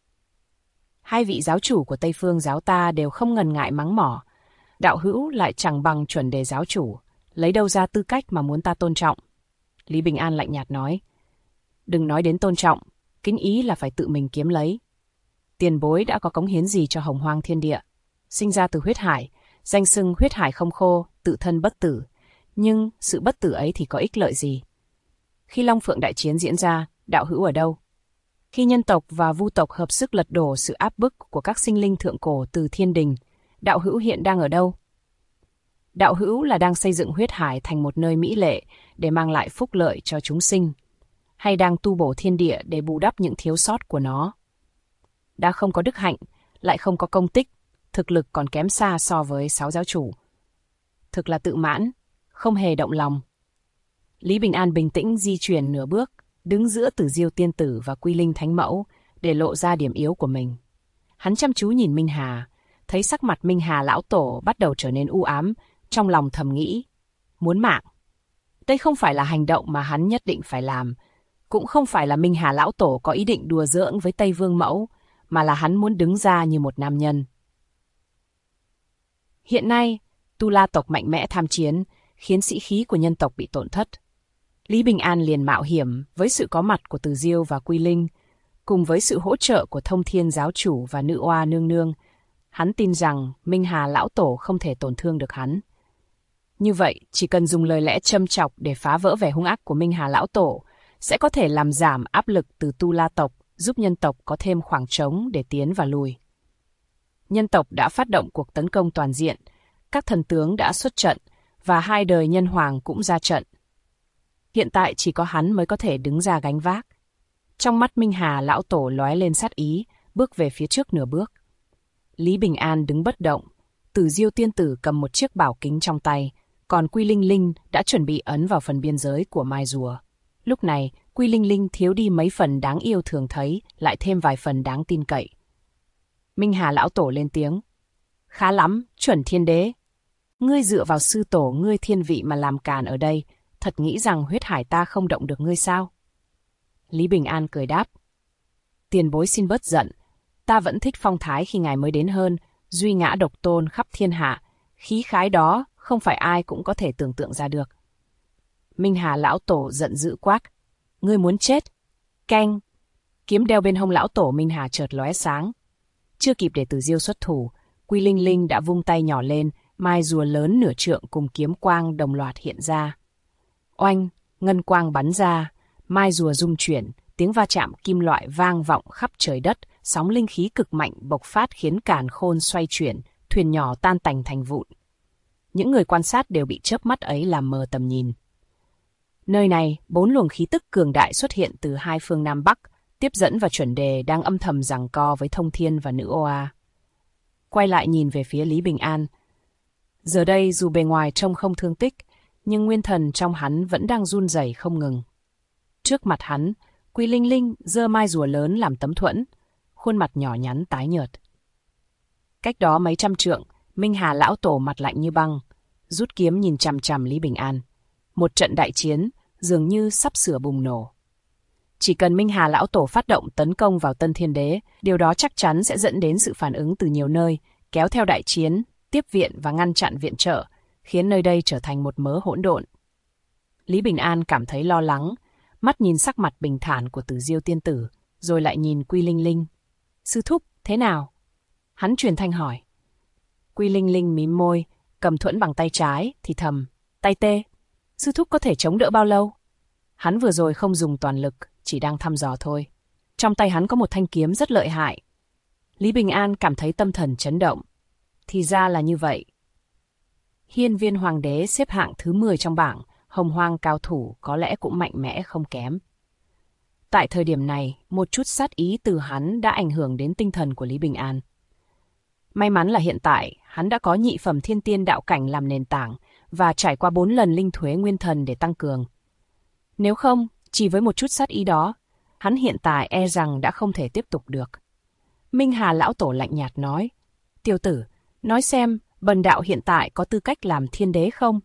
Hai vị giáo chủ của Tây Phương giáo ta đều không ngần ngại mắng mỏ. Đạo hữu lại chẳng bằng chuẩn đề giáo chủ, lấy đâu ra tư cách mà muốn ta tôn trọng. Lý Bình An lạnh nhạt nói. Đừng nói đến tôn trọng, kính ý là phải tự mình kiếm lấy. Tiền bối đã có cống hiến gì cho hồng hoang thiên địa? Sinh ra từ huyết hải, Danh xưng huyết hải không khô, tự thân bất tử. Nhưng sự bất tử ấy thì có ích lợi gì? Khi Long Phượng đại chiến diễn ra, đạo hữu ở đâu? Khi nhân tộc và vu tộc hợp sức lật đổ sự áp bức của các sinh linh thượng cổ từ thiên đình, đạo hữu hiện đang ở đâu? Đạo hữu là đang xây dựng huyết hải thành một nơi mỹ lệ để mang lại phúc lợi cho chúng sinh, hay đang tu bổ thiên địa để bù đắp những thiếu sót của nó? Đã không có đức hạnh, lại không có công tích, thực lực còn kém xa so với 6 giáo chủ. Thực là tự mãn, không hề động lòng. Lý Bình An bình tĩnh di chuyển nửa bước, đứng giữa Tử Diêu tiên tử và Quy Linh thánh mẫu để lộ ra điểm yếu của mình. Hắn chăm chú nhìn Minh Hà, thấy sắc mặt Minh Hà lão tổ bắt đầu trở nên u ám, trong lòng thầm nghĩ, muốn mạng. Đây không phải là hành động mà hắn nhất định phải làm, cũng không phải là Minh Hà lão tổ có ý định đùa giỡn với Tây Vương mẫu, mà là hắn muốn đứng ra như một nam nhân. Hiện nay, Tu La tộc mạnh mẽ tham chiến, khiến sĩ khí của nhân tộc bị tổn thất. Lý Bình An liền mạo hiểm với sự có mặt của Từ Diêu và Quy Linh, cùng với sự hỗ trợ của Thông Thiên giáo chủ và Nữ Oa nương nương. Hắn tin rằng Minh Hà lão tổ không thể tổn thương được hắn. Như vậy, chỉ cần dùng lời lẽ châm chọc để phá vỡ vẻ hung ác của Minh Hà lão tổ, sẽ có thể làm giảm áp lực từ Tu La tộc, giúp nhân tộc có thêm khoảng trống để tiến và lùi. Nhân tộc đã phát động cuộc tấn công toàn diện, các thần tướng đã xuất trận, và 2 đời nhân hoàng cũng ra trận. Hiện tại chỉ có hắn mới có thể đứng ra gánh vác. Trong mắt Minh Hà lão tổ lóe lên sát ý, bước về phía trước nửa bước. Lý Bình An đứng bất động, Tử Diêu tiên tử cầm một chiếc bảo kính trong tay, còn Quy Linh Linh đã chuẩn bị ấn vào phần biên giới của mai rùa. Lúc này, Quy Linh Linh thiếu đi mấy phần đáng yêu thường thấy, lại thêm vài phần đáng tin cậy. Minh Hà lão tổ lên tiếng. Khá lắm, chuẩn thiên đế. Ngươi dựa vào sư tổ ngươi thiên vị mà làm càn ở đây, thật nghĩ rằng huyết hải ta không động được ngươi sao? Lý Bình An cười đáp. Tiền bối xin bớt giận, ta vẫn thích phong thái khi ngài mới đến hơn, duy ngã độc tôn khắp thiên hạ, khí khái đó không phải ai cũng có thể tưởng tượng ra được. Minh Hà lão tổ giận dữ quát. Ngươi muốn chết? Canh! Kiếm đeo bên hông lão tổ Minh Hà chợt lóe sáng. Chưa kịp để Tử Diêu xuất thủ, Quy Linh Linh đã vung tay nhỏ lên, mai rùa lớn nửa trượng cùng kiếm quang đồng loạt hiện ra. Oanh! Ngân quang bắn ra, mai rùa rung chuyển, tiếng va chạm kim loại vang vọng khắp trời đất, sóng linh khí cực mạnh bộc phát khiến càn khôn xoay chuyển, thuyền nhỏ tan tành thành vụn. Những người quan sát đều bị chớp mắt ấy làm mờ tầm nhìn. Nơi này, 4 luồng khí tức cường đại xuất hiện từ 2 phương Nam Bắc, tiếp dẫn và chuẩn đề đang âm thầm giằng co với Thông Thiên và Nữ Oa. Quay lại nhìn về phía Lý Bình An. Giờ đây dù bề ngoài trông không thương tích, nhưng nguyên thần trong hắn vẫn đang run rẩy không ngừng. Trước mặt hắn, Quy Linh Linh giơ mai rùa lớn làm tấm thuẫn, khuôn mặt nhỏ nhắn tái nhợt. Cách đó mấy trăm trượng, Minh Hà lão tổ mặt lạnh như băng, rút kiếm nhìn chằm chằm Lý Bình An. Một trận đại chiến dường như sắp sửa bùng nổ. Chỉ cần Minh Hà lão tổ phát động tấn công vào Tân Thiên Đế, điều đó chắc chắn sẽ dẫn đến sự phản ứng từ nhiều nơi, kéo theo đại chiến, tiếp viện và ngăn chặn viện trợ, khiến nơi đây trở thành một mớ hỗn độn. Lý Bình An cảm thấy lo lắng, mắt nhìn sắc mặt bình thản của Tử Diêu tiên tử, rồi lại nhìn Quy Linh Linh. Sư thúc, thế nào? Hắn truyền thanh hỏi. Quy Linh Linh mím môi, cầm thuẫn bằng tay trái, thì thầm, tay tê. Sư thúc có thể chống đỡ bao lâu? Hắn vừa rồi không dùng toàn lực, chỉ đang thăm dò thôi. Trong tay hắn có một thanh kiếm rất lợi hại. Lý Bình An cảm thấy tâm thần chấn động. Thì ra là như vậy. Hiên Viên Hoàng đế xếp hạng thứ 10 trong bảng, Hồng Hoang cao thủ có lẽ cũng mạnh mẽ không kém. Tại thời điểm này, một chút sát ý từ hắn đã ảnh hưởng đến tinh thần của Lý Bình An. May mắn là hiện tại, hắn đã có nhị phẩm thiên tiên đạo cảnh làm nền tảng và trải qua 4 lần linh thuế nguyên thần để tăng cường. Nếu không, chỉ với một chút sát ý đó, hắn hiện tại e rằng đã không thể tiếp tục được. Minh Hà lão tổ lạnh nhạt nói, Tiểu tử, nói xem, bần đạo hiện tại có tư cách làm thiên đế không?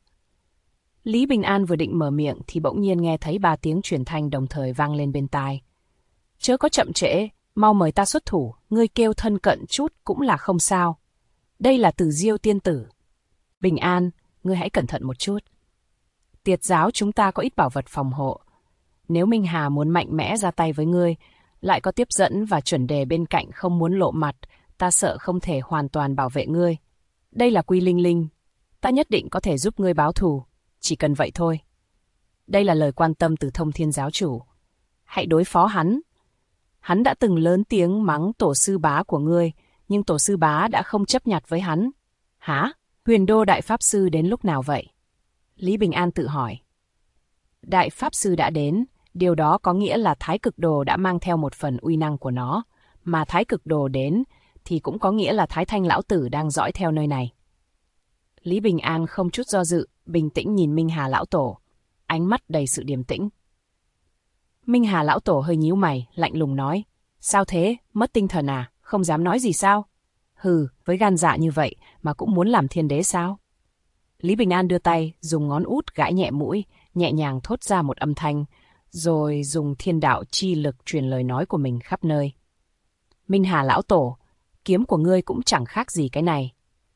Lý Bình An vừa định mở miệng thì bỗng nhiên nghe thấy 3 tiếng truyền thanh đồng thời vang lên bên tai. Chớ có chậm trễ, mau mời ta xuất thủ, ngươi kêu thân cận chút cũng là không sao. Đây là Tử Diêu tiên tử. Bình An, ngươi hãy cẩn thận một chút. Tiệt giáo chúng ta có ít bảo vật phòng hộ. Nếu Minh Hà muốn mạnh mẽ ra tay với ngươi, lại có tiếp dẫn và chuẩn đề bên cạnh không muốn lộ mặt, ta sợ không thể hoàn toàn bảo vệ ngươi. Đây là Quy Linh Linh. Ta nhất định có thể giúp ngươi báo thù, chỉ cần vậy thôi. Đây là lời quan tâm từ Thông Thiên giáo chủ. Hãy đối phó hắn. Hắn đã từng lớn tiếng mắng tổ sư bá của ngươi, nhưng tổ sư bá đã không chấp nhặt với hắn. Hả? Huyền Đô Đại Pháp Sư đến lúc nào vậy? Lý Bình An tự hỏi. Đại Pháp Sư đã đến, điều đó có nghĩa là Thái Cực Đồ đã mang theo một phần uy năng của nó, mà Thái Cực Đồ đến thì cũng có nghĩa là Thái Thanh Lão Tử đang dõi theo nơi này. Lý Bình An không chút do dự, bình tĩnh nhìn Minh Hà Lão Tổ, ánh mắt đầy sự điềm tĩnh. Minh Hà Lão Tổ hơi nhíu mày, lạnh lùng nói, sao thế, mất tinh thần à, không dám nói gì sao? Hừ, với gan dạ như vậy mà cũng muốn làm thiên đế sao? Lý Bình An đưa tay, dùng ngón út gãi nhẹ mũi, nhẹ nhàng thốt ra một âm thanh, rồi dùng thiên đạo chi lực truyền lời nói của mình khắp nơi. Minh Hà Lão Tổ, kiếm của ngươi cũng chẳng khác gì cái này.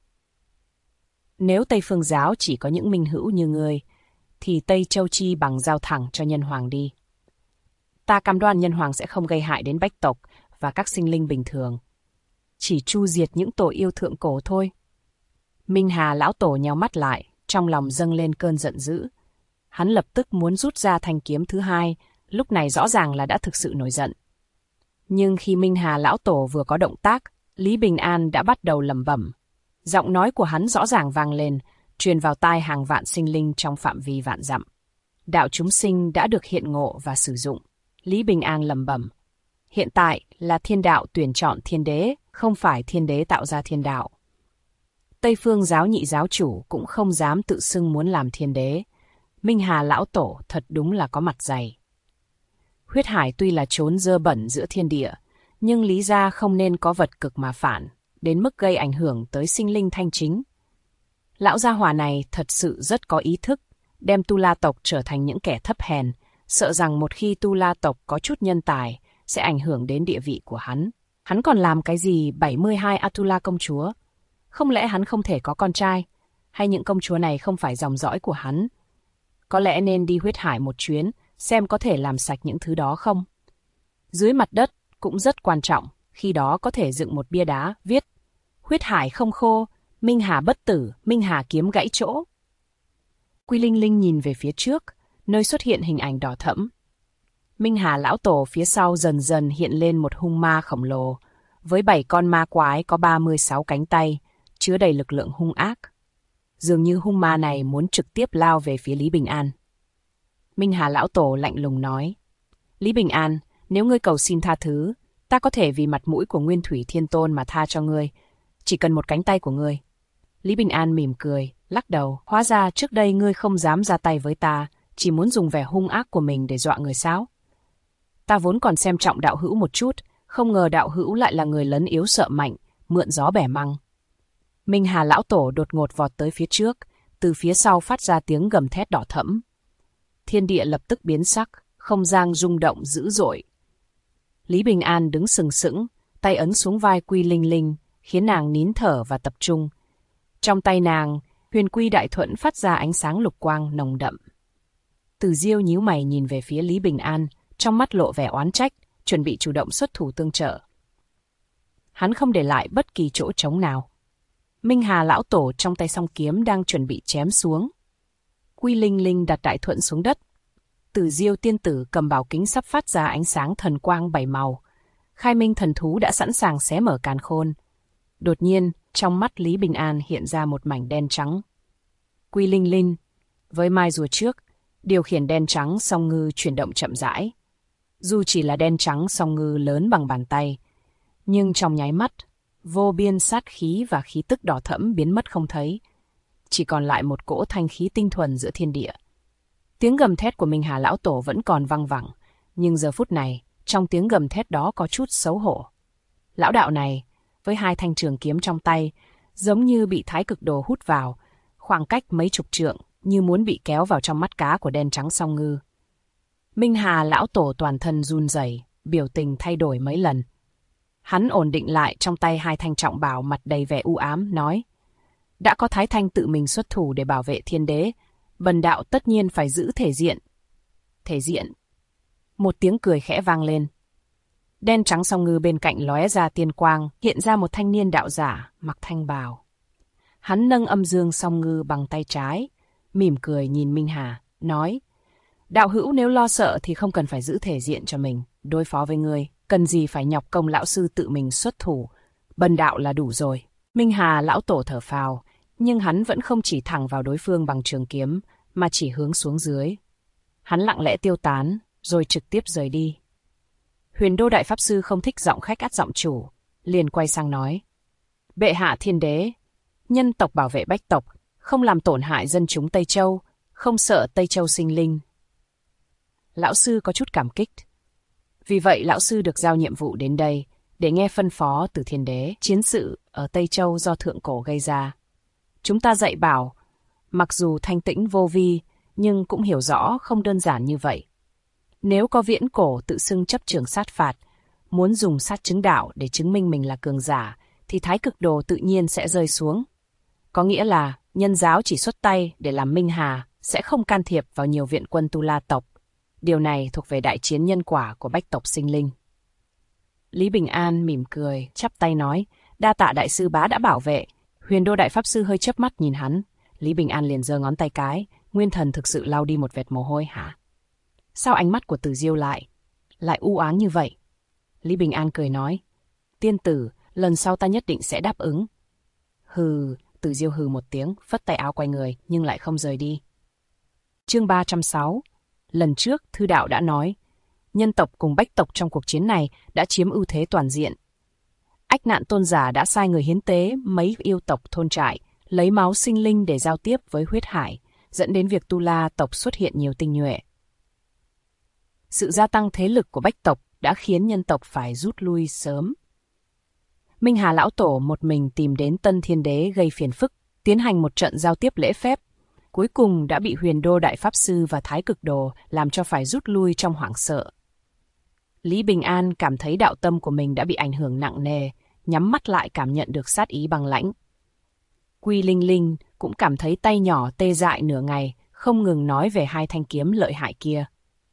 Nếu Tây Phương Giáo chỉ có những minh hữu như ngươi, thì Tây Châu Chi bằng giao thẳng cho Nhân Hoàng đi. Ta cam đoan Nhân Hoàng sẽ không gây hại đến bách tộc và các sinh linh bình thường. Chỉ tru diệt những tội yêu thượng cổ thôi. Minh Hà Lão Tổ nheo mắt lại, trong lòng dâng lên cơn giận dữ. Hắn lập tức muốn rút ra thanh kiếm thứ hai, lúc này rõ ràng là đã thực sự nổi giận. Nhưng khi Minh Hà Lão Tổ vừa có động tác, Lý Bình An đã bắt đầu lẩm bẩm. Giọng nói của hắn rõ ràng vang lên, truyền vào tai hàng vạn sinh linh trong phạm vi vạn dặm. Đạo chúng sinh đã được hiện ngộ và sử dụng. Lý Bình An lẩm bẩm. Hiện tại là thiên đạo tuyển chọn thiên đế, không phải thiên đế tạo ra thiên đạo. Tây Phương Giáo nhị giáo chủ cũng không dám tự xưng muốn làm thiên đế. Minh Hà Lão Tổ thật đúng là có mặt dày. Huyết hải tuy là chốn dơ bẩn giữa thiên địa, nhưng lý ra không nên có vật cực mà phản, đến mức gây ảnh hưởng tới sinh linh thanh chính. Lão gia hỏa này thật sự rất có ý thức, đem Tu La tộc trở thành những kẻ thấp hèn, sợ rằng một khi Tu La tộc có chút nhân tài, sẽ ảnh hưởng đến địa vị của hắn. Hắn còn làm cái gì 72 Atula công chúa? Không lẽ hắn không thể có con trai? Hay những công chúa này không phải dòng dõi của hắn? Có lẽ nên đi huyết hải một chuyến, xem có thể làm sạch những thứ đó không? Dưới mặt đất cũng rất quan trọng, khi đó có thể dựng một bia đá, viết huyết hải không khô, Minh Hà bất tử, Minh Hà kiếm gãy chỗ. Quy Linh Linh nhìn về phía trước, nơi xuất hiện hình ảnh đỏ thẫm. Minh Hà Lão Tổ phía sau dần dần hiện lên một hung ma khổng lồ, với 7 con ma quái có 36 cánh tay, chứa đầy lực lượng hung ác. Dường như hung ma này muốn trực tiếp lao về phía Lý Bình An. Minh Hà Lão Tổ lạnh lùng nói, Lý Bình An, nếu ngươi cầu xin tha thứ, ta có thể vì mặt mũi của Nguyên Thủy Thiên Tôn mà tha cho ngươi, chỉ cần một cánh tay của ngươi. Lý Bình An mỉm cười, lắc đầu, hóa ra trước đây ngươi không dám ra tay với ta, chỉ muốn dùng vẻ hung ác của mình để dọa người sao? Ta vốn còn xem trọng đạo hữu một chút, không ngờ đạo hữu lại là người lấn yếu sợ mạnh, mượn gió bẻ măng. Minh Hà Lão Tổ đột ngột vọt tới phía trước, từ phía sau phát ra tiếng gầm thét đỏ thẫm. Thiên địa lập tức biến sắc, không gian rung động dữ dội. Lý Bình An đứng sừng sững, tay ấn xuống vai Quy Linh Linh, khiến nàng nín thở và tập trung. Trong tay nàng, huyền quy đại thuẫn phát ra ánh sáng lục quang nồng đậm. Từ Diêu nhíu mày nhìn về phía Lý Bình An, trong mắt lộ vẻ oán trách, chuẩn bị chủ động xuất thủ tương trợ. Hắn không để lại bất kỳ chỗ trống nào. Minh Hà Lão Tổ trong tay song kiếm đang chuẩn bị chém xuống. Quy Linh Linh đặt đại thuẫn xuống đất. Từ Diêu tiên tử cầm bảo kính sắp phát ra ánh sáng thần quang 7 màu. Khai Minh thần thú đã sẵn sàng xé mở càn khôn. Đột nhiên, trong mắt Lý Bình An hiện ra một mảnh đen trắng. Quy Linh Linh, với mai rùa trước, điều khiển đen trắng song ngư chuyển động chậm rãi. Dù chỉ là đen trắng song ngư lớn bằng bàn tay, nhưng trong nháy mắt, vô biên sát khí và khí tức đỏ thẫm biến mất không thấy. Chỉ còn lại một cỗ thanh khí tinh thuần giữa thiên địa. Tiếng gầm thét của Minh Hà Lão Tổ vẫn còn văng vẳng, nhưng giờ phút này, trong tiếng gầm thét đó có chút xấu hổ. Lão đạo này, với 2 thanh trường kiếm trong tay, giống như bị Thái Cực Đồ hút vào, khoảng cách mấy chục trượng, như muốn bị kéo vào trong mắt cá của đen trắng song ngư. Minh Hà Lão Tổ toàn thân run rẩy, biểu tình thay đổi mấy lần. Hắn ổn định lại trong tay 2 thanh trọng bảo, mặt đầy vẻ u ám, nói: đã có Thái Thanh tự mình xuất thủ để bảo vệ thiên đế, bần đạo tất nhiên phải giữ thể diện. Thể diện? Một tiếng cười khẽ vang lên. Đen trắng song ngư bên cạnh lóe ra tiên quang, hiện ra một thanh niên đạo giả, mặc thanh bào. Hắn nâng âm dương song ngư bằng tay trái, mỉm cười nhìn Minh Hà, nói: đạo hữu nếu lo sợ thì không cần phải giữ thể diện cho mình, đối phó với ngươi, cần gì phải nhọc công lão sư tự mình xuất thủ, bần đạo là đủ rồi. Minh Hà lão tổ thở phào, nhưng hắn vẫn không chỉ thẳng vào đối phương bằng trường kiếm, mà chỉ hướng xuống dưới. Hắn lặng lẽ tiêu tán, rồi trực tiếp rời đi. Huyền Đô đại pháp sư không thích giọng khách át giọng chủ, liền quay sang nói: bệ hạ thiên đế, nhân tộc bảo vệ bách tộc, không làm tổn hại dân chúng Tây Châu, không sợ Tây Châu sinh linh. Lão sư có chút cảm kích. Vì vậy lão sư được giao nhiệm vụ đến đây, để nghe phân phó từ thiên đế. Chiến sự ở Tây Châu do thượng cổ gây ra. Chúng ta dạy bảo, mặc dù thanh tĩnh vô vi, nhưng cũng hiểu rõ không đơn giản như vậy. Nếu có viễn cổ tự xưng chấp trưởng sát phạt, muốn dùng sát chứng đạo để chứng minh mình là cường giả, thì thái cực đồ tự nhiên sẽ rơi xuống. Có nghĩa là nhân giáo chỉ xuất tay để làm Minh Hà, sẽ không can thiệp vào nhiều viện quân Tu La tộc. Điều này thuộc về đại chiến nhân quả của bách tộc sinh linh. Lý Bình An mỉm cười, chắp tay nói: đa tạ đại sư bá đã bảo vệ. Huyền Đô đại pháp sư hơi chớp mắt nhìn hắn. Lý Bình An liền giơ ngón tay cái, nguyên thần thực sự lau đi một vệt mồ hôi. Hả? Sao ánh mắt của Từ Diêu lại u ám như vậy? Lý Bình An cười nói: tiên tử, lần sau ta nhất định sẽ đáp ứng. Hừ. Từ Diêu hừ một tiếng, phất tay áo quay người, nhưng lại không rời đi. Chương 306. Lần trước, Thư Đạo đã nói, nhân tộc cùng bách tộc trong cuộc chiến này đã chiếm ưu thế toàn diện. Ách Nạn tôn giả đã sai người hiến tế mấy yêu tộc thôn trại, lấy máu sinh linh để giao tiếp với huyết hải, dẫn đến việc Tu La tộc xuất hiện nhiều tinh nhuệ. Sự gia tăng thế lực của bách tộc đã khiến nhân tộc phải rút lui sớm. Minh Hà lão tổ một mình tìm đến Tân Thiên Đế gây phiền phức, tiến hành một trận giao tiếp lễ phép. Cuối cùng đã bị Huyền Đô đại pháp sư và Thái Cực Đồ làm cho phải rút lui trong hoảng sợ. Lý Bình An cảm thấy đạo tâm của mình đã bị ảnh hưởng nặng nề, nhắm mắt lại cảm nhận được sát ý băng lãnh. Quy Linh Linh cũng cảm thấy tay nhỏ tê dại nửa ngày, không ngừng nói về hai thanh kiếm lợi hại kia.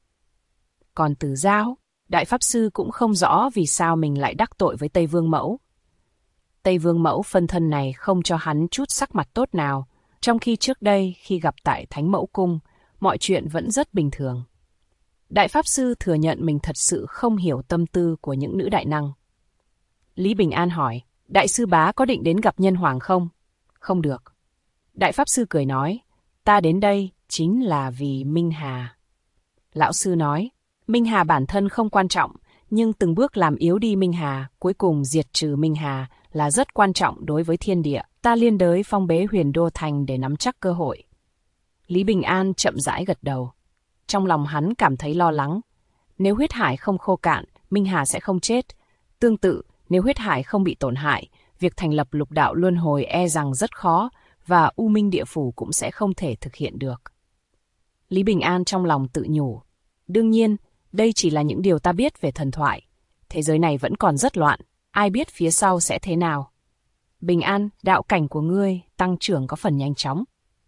Còn Từ Giao, đại pháp sư cũng không rõ vì sao mình lại đắc tội với Tây Vương Mẫu. Tây Vương Mẫu phân thân này không cho hắn chút sắc mặt tốt nào, trong khi trước đây khi gặp tại Thánh Mẫu Cung, mọi chuyện vẫn rất bình thường. Đại pháp sư thừa nhận mình thật sự không hiểu tâm tư của những nữ đại năng. Lý Bình An hỏi, đại sư bá có định đến gặp nhân hoàng không? Không được. Đại pháp sư cười nói, ta đến đây chính là vì Minh Hà. Lão sư nói, Minh Hà bản thân không quan trọng, nhưng từng bước làm yếu đi Minh Hà, cuối cùng diệt trừ Minh Hà là rất quan trọng đối với thiên địa. Ta liên đới phong bế Huyền Đô Thành để nắm chắc cơ hội. Lý Bình An chậm rãi gật đầu. Trong lòng hắn cảm thấy lo lắng. Nếu huyết hải không khô cạn, Minh Hà sẽ không chết. Tương tự, nếu huyết hải không bị tổn hại, việc thành lập lục đạo luân hồi e rằng rất khó, và U Minh Địa Phủ cũng sẽ không thể thực hiện được. Lý Bình An trong lòng tự nhủ. Đương nhiên, đây chỉ là những điều ta biết về thần thoại. Thế giới này vẫn còn rất loạn, ai biết phía sau sẽ thế nào. Bình An, đạo cảnh của ngươi tăng trưởng có phần nhanh chóng.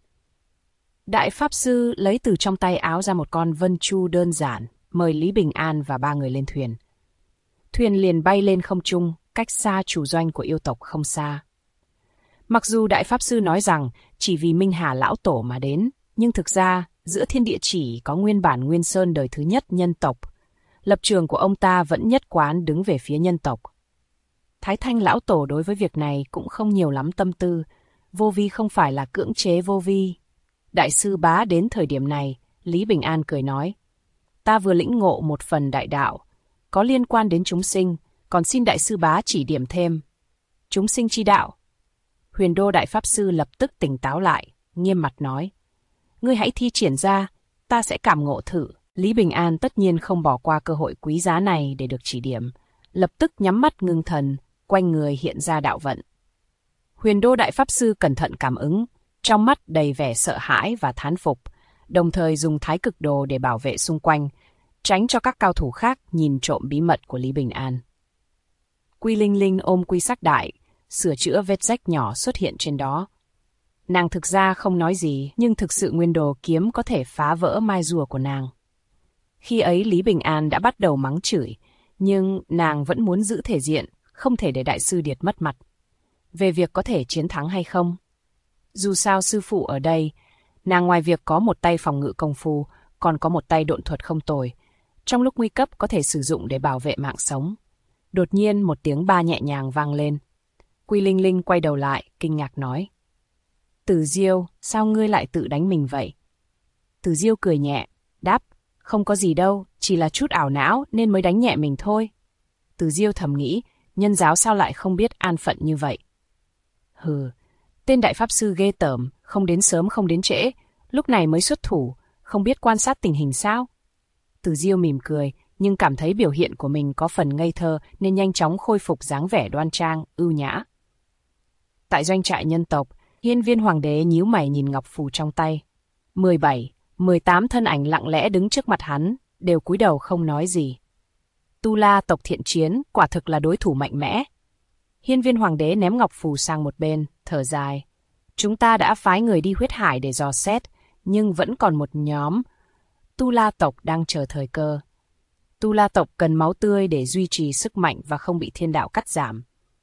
Đại pháp sư lấy từ trong tay áo ra một con vân chu đơn giản, mời Lý Bình An và ba người lên thuyền. Thuyền liền bay lên không trung, cách xa chủ doanh của yêu tộc không xa. Mặc dù đại pháp sư nói rằng chỉ vì Minh Hà lão tổ mà đến, nhưng thực ra giữa thiên địa chỉ có nguyên bản Nguyên Sơn đời thứ nhất nhân tộc. Lập trường của ông ta vẫn nhất quán đứng về phía nhân tộc. Thái Thanh lão tổ đối với việc này cũng không nhiều lắm tâm tư, vô vi không phải là cưỡng chế vô vi. Đại sư bá đến thời điểm này, Lý Bình An cười nói, ta vừa lĩnh ngộ một phần đại đạo, có liên quan đến chúng sinh, còn xin đại sư bá chỉ điểm thêm. Chúng sinh chi đạo. Huyền Đô đại pháp sư lập tức tỉnh táo lại, nghiêm mặt nói, ngươi hãy thi triển ra, ta sẽ cảm ngộ thử. Lý Bình An tất nhiên không bỏ qua cơ hội quý giá này để được chỉ điểm, lập tức nhắm mắt ngưng thần, quanh người hiện ra đạo vận. Huyền Đô đại pháp sư cẩn thận cảm ứng, trong mắt đầy vẻ sợ hãi và thán phục, đồng thời dùng thái cực đồ để bảo vệ xung quanh, tránh cho các cao thủ khác nhìn trộm bí mật của Lý Bình An. Quy Linh Linh ôm quy sắc đại, sửa chữa vết rách nhỏ xuất hiện trên đó. Nàng thực ra không nói gì, nhưng thực sự nguyên đồ kiếm có thể phá vỡ mai rùa của nàng. Khi ấy Lý Bình An đã bắt đầu mắng chửi, nhưng nàng vẫn muốn giữ thể diện, không thể để đại sư Điệt mất mặt. Về việc có thể chiến thắng hay không, Dù sao sư phụ ở đây, nàng ngoài việc có một tay phòng ngự công phu, còn có một tay độn thuật không tồi. Trong lúc nguy cấp có thể sử dụng để bảo vệ mạng sống. Đột nhiên một tiếng ba nhẹ nhàng vang lên. Quy Linh Linh quay đầu lại, kinh ngạc nói. Tử Diêu, sao ngươi lại tự đánh mình vậy? Tử Diêu cười nhẹ, đáp, không có gì đâu, chỉ là chút ảo não nên mới đánh nhẹ mình thôi. Tử Diêu thầm nghĩ, nhân giáo sao lại không biết an phận như vậy? Hừ, tên đại pháp sư ghê tởm, không đến sớm không đến trễ, lúc này mới xuất thủ, không biết quan sát tình hình sao? Tử Diêu mỉm cười, nhưng cảm thấy biểu hiện của mình có phần ngây thơ nên nhanh chóng khôi phục dáng vẻ đoan trang, ưu nhã. Tại doanh trại nhân tộc, Hiên Viên Hoàng đế nhíu mày nhìn ngọc phù trong tay. 17, 18 thân ảnh lặng lẽ đứng trước mặt hắn, đều cúi đầu không nói gì. Tu La tộc thiện chiến quả thực là đối thủ mạnh mẽ. Hiên Viên Hoàng đế ném ngọc phù sang một bên, thở dài. Chúng ta đã phái người đi huyết hải để dò xét, nhưng vẫn còn một nhóm Tu La tộc đang chờ thời cơ. Tu La tộc cần máu tươi để duy trì sức mạnh và không bị thiên đạo cắt giảm.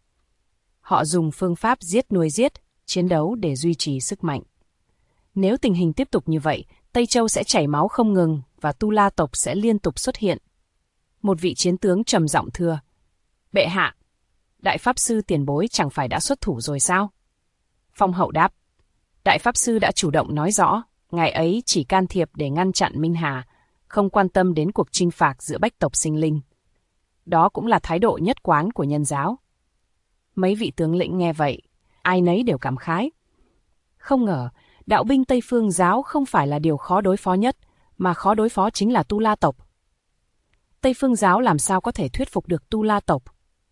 Họ dùng phương pháp giết nuôi giết, chiến đấu để duy trì sức mạnh. Nếu tình hình tiếp tục như vậy, Tây Châu sẽ chảy máu không ngừng và Tu La tộc sẽ liên tục xuất hiện. Một vị chiến tướng trầm giọng thưa. Bệ hạ, Đại Pháp Sư tiền bối chẳng phải đã xuất thủ rồi sao? Phong hậu đáp. Đại Pháp Sư đã chủ động nói rõ, ngài ấy chỉ can thiệp để ngăn chặn Minh Hà, không quan tâm đến cuộc chinh phạt giữa bách tộc sinh linh. Đó cũng là thái độ nhất quán của nhân giáo. Mấy vị tướng lĩnh nghe vậy, ai nấy đều cảm khái. Không ngờ, đạo binh Tây Phương giáo không phải là điều khó đối phó nhất, mà khó đối phó chính là Tu La tộc. Tây Phương giáo làm sao có thể thuyết phục được Tu La tộc?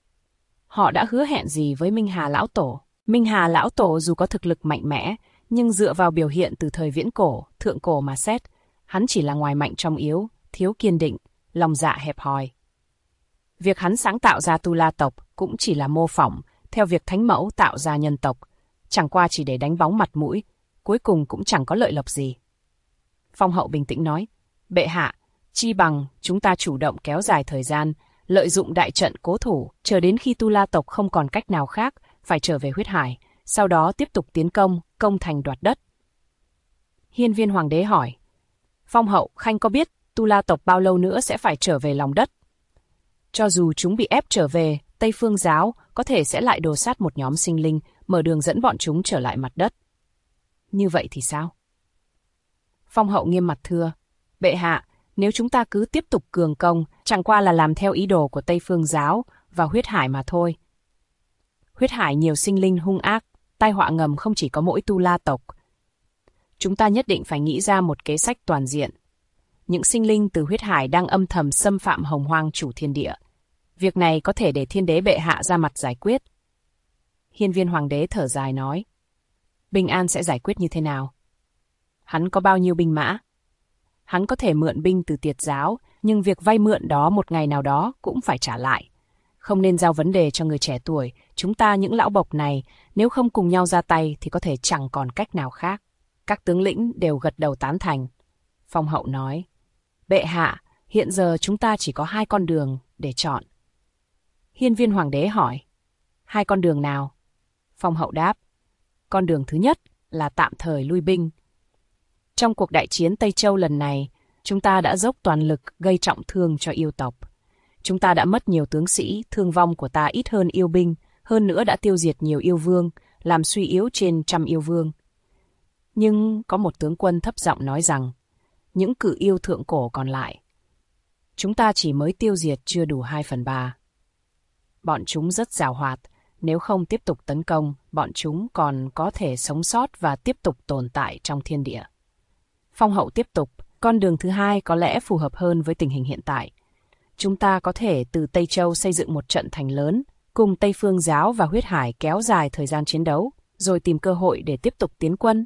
Họ đã hứa hẹn gì với Minh Hà Lão Tổ? Minh Hà Lão Tổ dù có thực lực mạnh mẽ, nhưng dựa vào biểu hiện từ thời viễn cổ, thượng cổ mà xét, hắn chỉ là ngoài mạnh trong yếu, thiếu kiên định, lòng dạ hẹp hòi. Việc hắn sáng tạo ra Tu La tộc cũng chỉ là mô phỏng, theo việc Thánh Mẫu tạo ra nhân tộc, chẳng qua chỉ để đánh bóng mặt mũi, cuối cùng cũng chẳng có lợi lộc gì. Phong hậu bình tĩnh nói, bệ hạ, chi bằng chúng ta chủ động kéo dài thời gian, lợi dụng đại trận cố thủ, chờ đến khi Tu La tộc không còn cách nào khác, phải trở về huyết hải, sau đó tiếp tục tiến công, công thành đoạt đất. Hiên Viên Hoàng đế hỏi, Phong hậu, Khanh có biết Tu La tộc bao lâu nữa sẽ phải trở về lòng đất? Cho dù chúng bị ép trở về, Tây Phương giáo có thể sẽ lại đồ sát một nhóm sinh linh, mở đường dẫn bọn chúng trở lại mặt đất. Như vậy thì sao? Phong hậu nghiêm mặt thưa, bệ hạ, nếu chúng ta cứ tiếp tục cường công, chẳng qua là làm theo ý đồ của Tây Phương giáo và huyết hải mà thôi. Huyết hải nhiều sinh linh hung ác, tai họa ngầm không chỉ có mỗi Tu La tộc. Chúng ta nhất định phải nghĩ ra một kế sách toàn diện. Những sinh linh từ huyết hải đang âm thầm xâm phạm hồng hoang chủ thiên địa. Việc này có thể để thiên đế bệ hạ ra mặt giải quyết. Hiên Viên Hoàng đế thở dài nói, Bình An sẽ giải quyết như thế nào? Hắn có bao nhiêu binh mã? Hắn có thể mượn binh từ Tiệt giáo, nhưng việc vay mượn đó một ngày nào đó cũng phải trả lại. Không nên giao vấn đề cho người trẻ tuổi, chúng ta những lão bộc này, nếu không cùng nhau ra tay thì có thể chẳng còn cách nào khác. Các tướng lĩnh đều gật đầu tán thành. Phong hậu nói, bệ hạ, hiện giờ chúng ta chỉ có 2 con đường để chọn. Hiên Viên Hoàng đế hỏi, 2 con đường nào? Phong hậu đáp, con đường thứ nhất là tạm thời lui binh. Trong cuộc đại chiến Tây Châu lần này, chúng ta đã dốc toàn lực gây trọng thương cho yêu tộc. Chúng ta đã mất nhiều tướng sĩ, thương vong của ta ít hơn yêu binh, hơn nữa đã tiêu diệt nhiều yêu vương, làm suy yếu trên 100 yêu vương. Nhưng có một tướng quân thấp giọng nói rằng, những cự yêu thượng cổ còn lại, chúng ta chỉ mới tiêu diệt chưa đủ 2/3. Bọn chúng rất giàu hoạt, nếu không tiếp tục tấn công, bọn chúng còn có thể sống sót và tiếp tục tồn tại trong thiên địa. Phong hậu tiếp tục, con đường thứ 2 có lẽ phù hợp hơn với tình hình hiện tại. Chúng ta có thể từ Tây Châu xây dựng một trận thành lớn, cùng Tây Phương giáo và huyết hải kéo dài thời gian chiến đấu, rồi tìm cơ hội để tiếp tục tiến quân.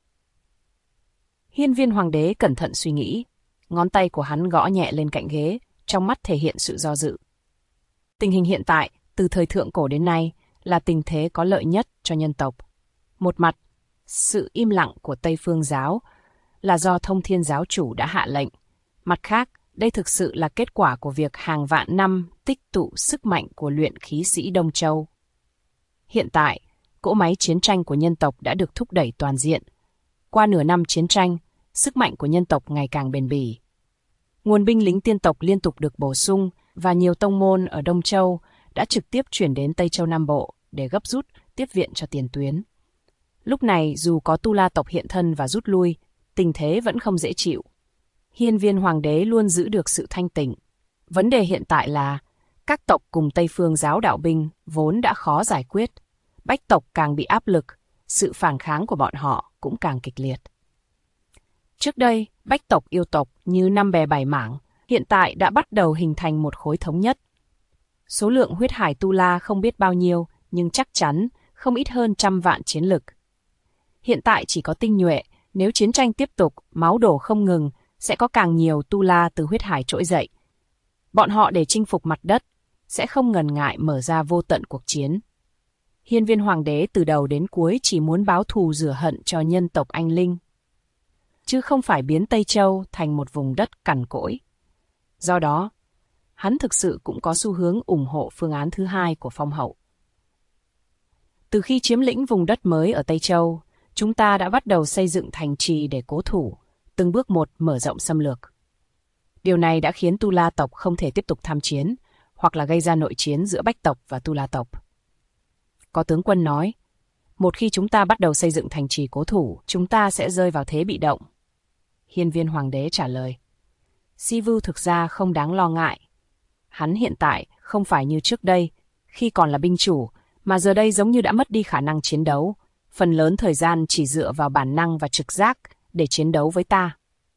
Hiên Viên Hoàng đế cẩn thận suy nghĩ, ngón tay của hắn gõ nhẹ lên cạnh ghế, trong mắt thể hiện sự do dự. Tình hình hiện tại, từ thời thượng cổ đến nay, là tình thế có lợi nhất cho nhân tộc. Một mặt, sự im lặng của Tây Phương giáo là do Thông Thiên giáo chủ đã hạ lệnh. Mặt khác, đây thực sự là kết quả của việc hàng vạn năm tích tụ sức mạnh của luyện khí sĩ Đông Châu. Hiện tại, cỗ máy chiến tranh của nhân tộc đã được thúc đẩy toàn diện. Qua nửa năm chiến tranh, sức mạnh của nhân tộc ngày càng bền bỉ. Nguồn binh lính tiên tộc liên tục được bổ sung và nhiều tông môn ở Đông Châu đã trực tiếp chuyển đến Tây Châu Nam Bộ để gấp rút tiếp viện cho tiền tuyến. Lúc này dù có Tu La tộc hiện thân và rút lui, tình thế vẫn không dễ chịu. Hiên Viên Hoàng đế luôn giữ được sự thanh tịnh. Vấn đề hiện tại là các tộc cùng Tây Phương giáo đạo binh vốn đã khó giải quyết. Bách tộc càng bị áp lực, sự phản kháng của bọn họ cũng càng kịch liệt. Trước đây, Bách tộc yêu tộc như năm bè bảy mảng, hiện tại đã bắt đầu hình thành một khối thống nhất. Số lượng huyết hải Tu La không biết bao nhiêu, nhưng chắc chắn không ít hơn 100 vạn chiến lực. Hiện tại chỉ có tinh nhuệ, nếu chiến tranh tiếp tục, máu đổ không ngừng, sẽ có càng nhiều Tu La từ huyết hải trỗi dậy. Bọn họ để chinh phục mặt đất, sẽ không ngần ngại mở ra vô tận cuộc chiến. Hiên Viên Hoàng đế từ đầu đến cuối chỉ muốn báo thù rửa hận cho nhân tộc anh linh, chứ không phải biến Tây Châu thành một vùng đất cằn cỗi. Do đó, hắn thực sự cũng có xu hướng ủng hộ phương án thứ hai của Phong hậu. Từ khi chiếm lĩnh vùng đất mới ở Tây Châu, chúng ta đã bắt đầu xây dựng thành trì để cố thủ, từng bước một mở rộng xâm lược. Điều này đã khiến Tu La tộc không thể tiếp tục tham chiến, hoặc là gây ra nội chiến giữa Bách tộc và Tu La tộc. Có tướng quân nói, một khi chúng ta bắt đầu xây dựng thành trì cố thủ, chúng ta sẽ rơi vào thế bị động. Hiên Viên Hoàng đế trả lời, Sivu thực ra không đáng lo ngại. Hắn hiện tại không phải như trước đây, khi còn là binh chủ, mà giờ đây giống như đã mất đi khả năng chiến đấu, phần lớn thời gian chỉ dựa vào bản năng và trực giác để chiến đấu với ta.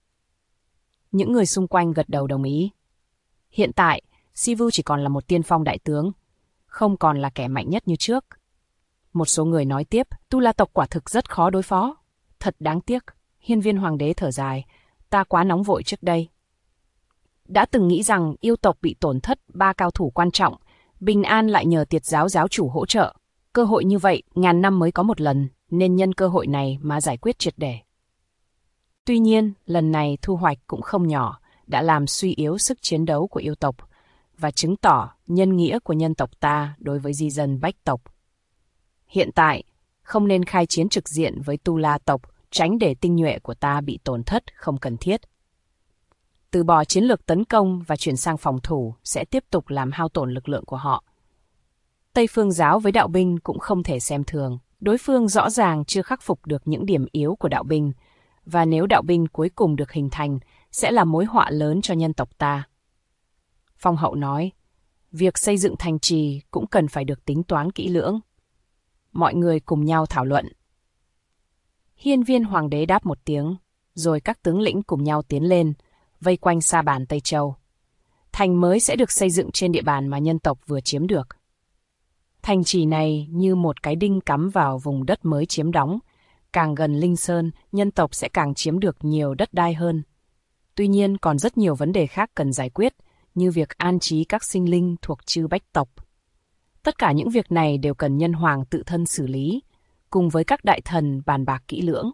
Những người xung quanh gật đầu đồng ý. Hiện tại, Sivu chỉ còn là một tiên phong đại tướng, không còn là kẻ mạnh nhất như trước. Một số người nói tiếp, Tu La tộc quả thực rất khó đối phó. Thật đáng tiếc, Hiên Viên Hoàng đế thở dài, ta quá nóng vội trước đây. Đã từng nghĩ rằng yêu tộc bị tổn thất 3 cao thủ quan trọng, bình an lại nhờ Tiệt giáo giáo chủ hỗ trợ. Cơ hội như vậy, ngàn năm mới có một lần, nên nhân cơ hội này mà giải quyết triệt để. Tuy nhiên, lần này thu hoạch cũng không nhỏ, đã làm suy yếu sức chiến đấu của yêu tộc, và chứng tỏ nhân nghĩa của nhân tộc ta đối với di dân Bách tộc. Hiện tại, không nên khai chiến trực diện với Tu La tộc, tránh để tinh nhuệ của ta bị tổn thất không cần thiết. Từ bỏ chiến lược tấn công và chuyển sang phòng thủ sẽ tiếp tục làm hao tổn lực lượng của họ. Tây Phương giáo với đạo binh cũng không thể xem thường, đối phương rõ ràng chưa khắc phục được những điểm yếu của đạo binh, và nếu đạo binh cuối cùng được hình thành, sẽ là mối họa lớn cho nhân tộc ta. Phong hậu nói, việc xây dựng thành trì cũng cần phải được tính toán kỹ lưỡng. Mọi người cùng nhau thảo luận. Hiên Viên Hoàng đế đáp một tiếng, rồi các tướng lĩnh cùng nhau tiến lên, vây quanh sa bàn Tây Châu. Thành mới sẽ được xây dựng trên địa bàn mà nhân tộc vừa chiếm được. Thành trì này như một cái đinh cắm vào vùng đất mới chiếm đóng. Càng gần Linh Sơn, nhân tộc sẽ càng chiếm được nhiều đất đai hơn. Tuy nhiên còn rất nhiều vấn đề khác cần giải quyết, như việc an trí các sinh linh thuộc chư Bách tộc. Tất cả những việc này đều cần nhân hoàng tự thân xử lý, cùng với các đại thần bàn bạc kỹ lưỡng.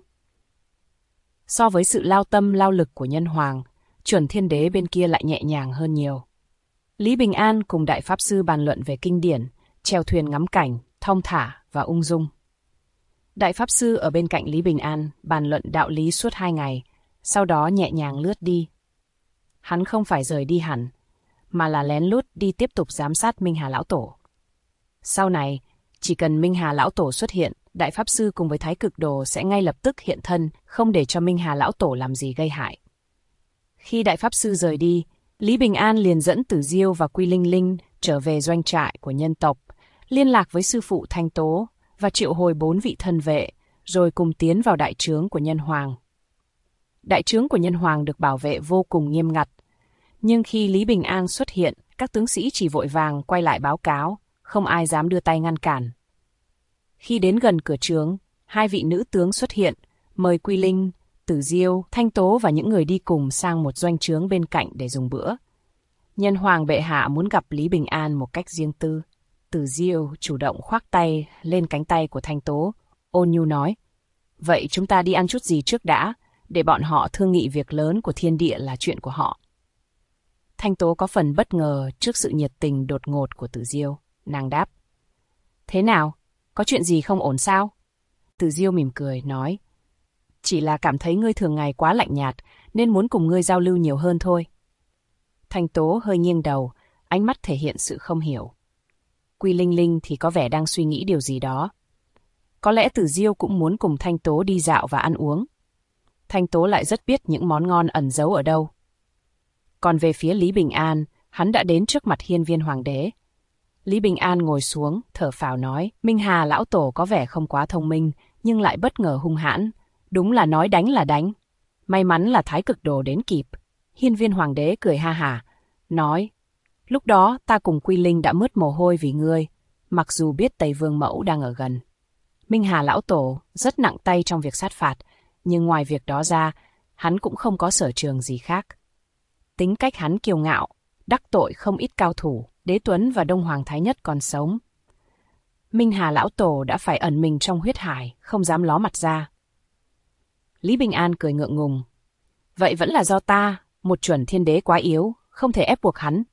So với sự lao tâm lao lực của nhân hoàng, Chuẩn Thiên Đế bên kia lại nhẹ nhàng hơn nhiều. Lý Bình An cùng Đại Pháp Sư bàn luận về kinh điển, chèo thuyền ngắm cảnh, thong thả và ung dung. Đại Pháp Sư ở bên cạnh Lý Bình An bàn luận đạo lý suốt 2 ngày, sau đó nhẹ nhàng lướt đi. Hắn không phải rời đi hẳn, mà là lén lút đi tiếp tục giám sát Minh Hà Lão Tổ. Sau này, chỉ cần Minh Hà Lão Tổ xuất hiện, Đại Pháp Sư cùng với Thái Cực Đồ sẽ ngay lập tức hiện thân, không để cho Minh Hà Lão Tổ làm gì gây hại. Khi Đại Pháp Sư rời đi, Lý Bình An liền dẫn Tử Diêu và Quy Linh Linh trở về doanh trại của nhân tộc, liên lạc với sư phụ Thanh Tố và triệu hồi 4 vị thân vệ, rồi cùng tiến vào đại trướng của nhân hoàng. Đại trướng của nhân hoàng được bảo vệ vô cùng nghiêm ngặt, nhưng khi Lý Bình An xuất hiện, các tướng sĩ chỉ vội vàng quay lại báo cáo, không ai dám đưa tay ngăn cản. Khi đến gần cửa trướng, 2 vị nữ tướng xuất hiện, mời Quy Linh, Tử Diêu, Thanh Tố và những người đi cùng sang một doanh trướng bên cạnh để dùng bữa. Nhân hoàng bệ hạ muốn gặp Lý Bình An một cách riêng tư. Tử Diêu chủ động khoác tay lên cánh tay của Thanh Tố, ôn nhu nói, vậy chúng ta đi ăn chút gì trước đã, để bọn họ thương nghị việc lớn của thiên địa là chuyện của họ. Thanh Tố có phần bất ngờ trước sự nhiệt tình đột ngột của Tử Diêu, nàng đáp, thế nào, có chuyện gì không ổn sao? Từ Diêu mỉm cười, nói. Chỉ là cảm thấy ngươi thường ngày quá lạnh nhạt, nên muốn cùng ngươi giao lưu nhiều hơn thôi. Thanh Tố hơi nghiêng đầu, ánh mắt thể hiện sự không hiểu. Quy Linh Linh thì có vẻ đang suy nghĩ điều gì đó. Có lẽ Từ Diêu cũng muốn cùng Thanh Tố đi dạo và ăn uống. Thanh Tố lại rất biết những món ngon ẩn giấu ở đâu. Còn về phía Lý Bình An, hắn đã đến trước mặt hiên viên hoàng đế. Lý Bình An ngồi xuống, thở phào nói, Minh Hà lão tổ có vẻ không quá thông minh, nhưng lại bất ngờ hung hãn. Đúng là nói đánh là đánh. May mắn là Thái Cực Đồ đến kịp. Hiên viên hoàng đế cười ha hả, nói, lúc đó ta cùng Quy Linh đã mướt mồ hôi vì ngươi, mặc dù biết Tây Vương Mẫu đang ở gần. Minh Hà lão tổ rất nặng tay trong việc sát phạt, nhưng ngoài việc đó ra, hắn cũng không có sở trường gì khác. Tính cách hắn kiêu ngạo, đắc tội không ít cao thủ, Đế Tuấn và Đông Hoàng Thái Nhất còn sống. Minh Hà lão tổ đã phải ẩn mình trong huyết hải, không dám ló mặt ra. Lý Bình An cười ngượng ngùng. Vậy vẫn là do ta, một chuẩn thiên đế quá yếu, không thể ép buộc hắn.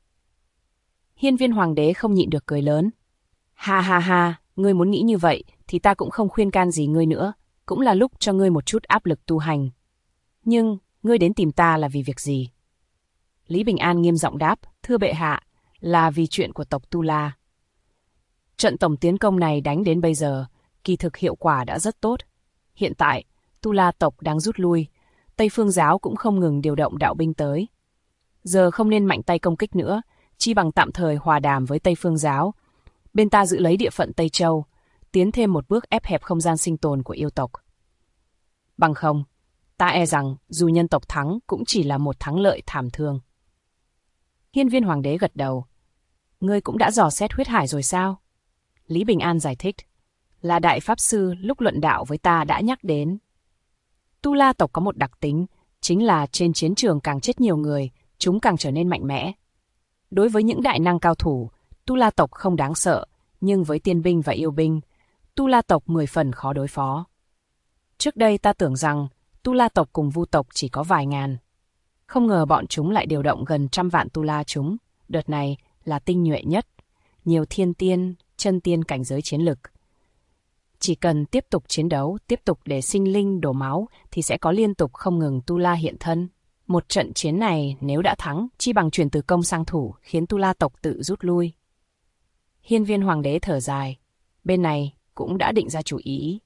Hiên viên hoàng đế không nhịn được cười lớn. Ha ha ha, ngươi muốn nghĩ như vậy thì ta cũng không khuyên can gì ngươi nữa, cũng là lúc cho ngươi một chút áp lực tu hành. Nhưng, ngươi đến tìm ta là vì việc gì? Lý Bình An nghiêm giọng đáp, thưa bệ hạ, là vì chuyện của tộc Tu La. Trận tổng tiến công này đánh đến bây giờ, kỳ thực hiệu quả đã rất tốt. Hiện tại, Tu La tộc đang rút lui, Tây Phương giáo cũng không ngừng điều động đạo binh tới. Giờ không nên mạnh tay công kích nữa, chi bằng tạm thời hòa đàm với Tây Phương giáo. Bên ta giữ lấy địa phận Tây Châu, tiến thêm một bước ép hẹp không gian sinh tồn của yêu tộc. Bằng không, ta e rằng dù nhân tộc thắng cũng chỉ là một thắng lợi thảm thương. Hiên viên hoàng đế gật đầu. Ngươi cũng đã dò xét huyết hải rồi sao? Lý Bình An giải thích. Là đại pháp sư lúc luận đạo với ta đã nhắc đến. Tu La tộc có một đặc tính, chính là trên chiến trường càng chết nhiều người, chúng càng trở nên mạnh mẽ. Đối với những đại năng cao thủ, Tu La tộc không đáng sợ, nhưng với tiên binh và yêu binh, Tu La tộc 10 phần khó đối phó. Trước đây ta tưởng rằng Tu La tộc cùng Vu tộc chỉ có vài ngàn. Không ngờ bọn chúng lại điều động gần 100 vạn Tu La chúng, đợt này là tinh nhuệ nhất, nhiều thiên tiên, chân tiên cảnh giới chiến lực. Chỉ cần tiếp tục chiến đấu, tiếp tục để sinh linh đổ máu thì sẽ có liên tục không ngừng Tu La hiện thân. Một trận chiến này nếu đã thắng, chi bằng chuyển từ công sang thủ, khiến Tu La tộc tự rút lui. Hiên viên hoàng đế thở dài, bên này cũng đã định ra chủ ý.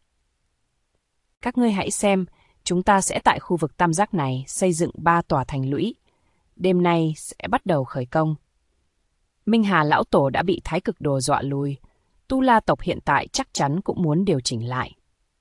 Các ngươi hãy xem, chúng ta sẽ tại khu vực tam giác này xây dựng 3 tòa thành lũy. Đêm nay sẽ bắt đầu khởi công. Minh Hà lão tổ đã bị Thái Cực Đồ dọa lùi. Tu La tộc hiện tại chắc chắn cũng muốn điều chỉnh lại.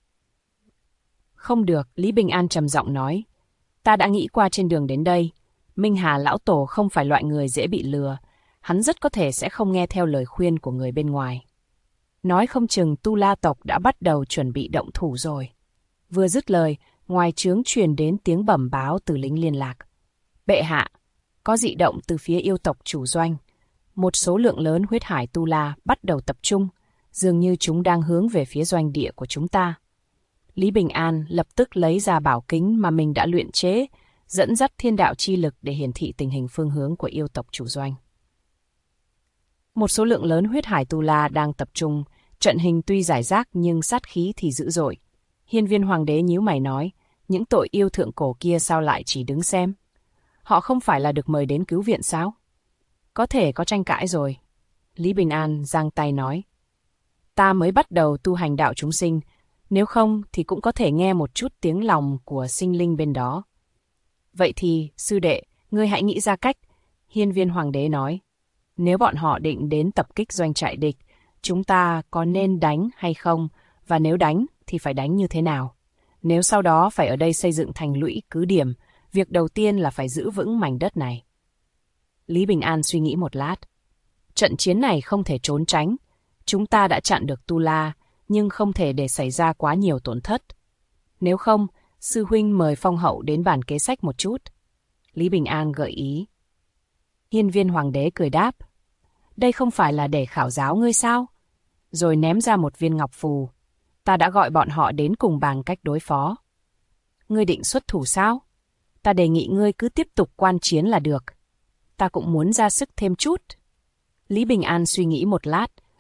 Không được, Lý Bình An trầm giọng nói. Ta đã nghĩ qua trên đường đến đây. Minh Hà lão tổ không phải loại người dễ bị lừa. Hắn rất có thể sẽ không nghe theo lời khuyên của người bên ngoài. Nói không chừng Tu La tộc đã bắt đầu chuẩn bị động thủ rồi. Vừa dứt lời, ngoài trướng truyền đến tiếng bẩm báo từ lính liên lạc. Bệ hạ, có dị động từ phía yêu tộc chủ doanh. Một số lượng lớn huyết hải Tu La bắt đầu tập trung, dường như chúng đang hướng về phía doanh địa của chúng ta. Lý Bình An lập tức lấy ra bảo kính mà mình đã luyện chế, dẫn dắt thiên đạo chi lực để hiển thị tình hình phương hướng của yêu tộc chủ doanh. Một số lượng lớn huyết hải Tu La đang tập trung, trận hình tuy rải rác nhưng sát khí thì dữ dội. Hiên viên hoàng đế nhíu mày nói, những tội yêu thượng cổ kia sao lại chỉ đứng xem? Họ không phải là được mời đến cứu viện sao? Có thể có tranh cãi rồi. Lý Bình An giang tay nói. Ta mới bắt đầu tu hành đạo chúng sinh, nếu không thì cũng có thể nghe một chút tiếng lòng của sinh linh bên đó. Vậy thì, sư đệ, ngươi hãy nghĩ ra cách. Hiên viên hoàng đế nói. Nếu bọn họ định đến tập kích doanh trại địch, chúng ta có nên đánh hay không? Và nếu đánh thì phải đánh như thế nào? Nếu sau đó phải ở đây xây dựng thành lũy cứ điểm, việc đầu tiên là phải giữ vững mảnh đất này. Lý Bình An suy nghĩ một lát. Trận chiến này không thể trốn tránh. Chúng ta đã chặn được Tu La, nhưng không thể để xảy ra quá nhiều tổn thất. Nếu không, sư huynh mời phong hậu đến bàn kế sách một chút. Lý Bình An gợi ý. Hiên viên hoàng đế cười đáp. Đây không phải là để khảo giáo ngươi sao? Rồi ném ra một viên ngọc phù. Ta đã gọi bọn họ đến cùng bàn cách đối phó. Ngươi định xuất thủ sao? Ta đề nghị ngươi cứ tiếp tục quan chiến là được. Ta cũng muốn ra sức thêm chút. Lý Bình An suy nghĩ một lát,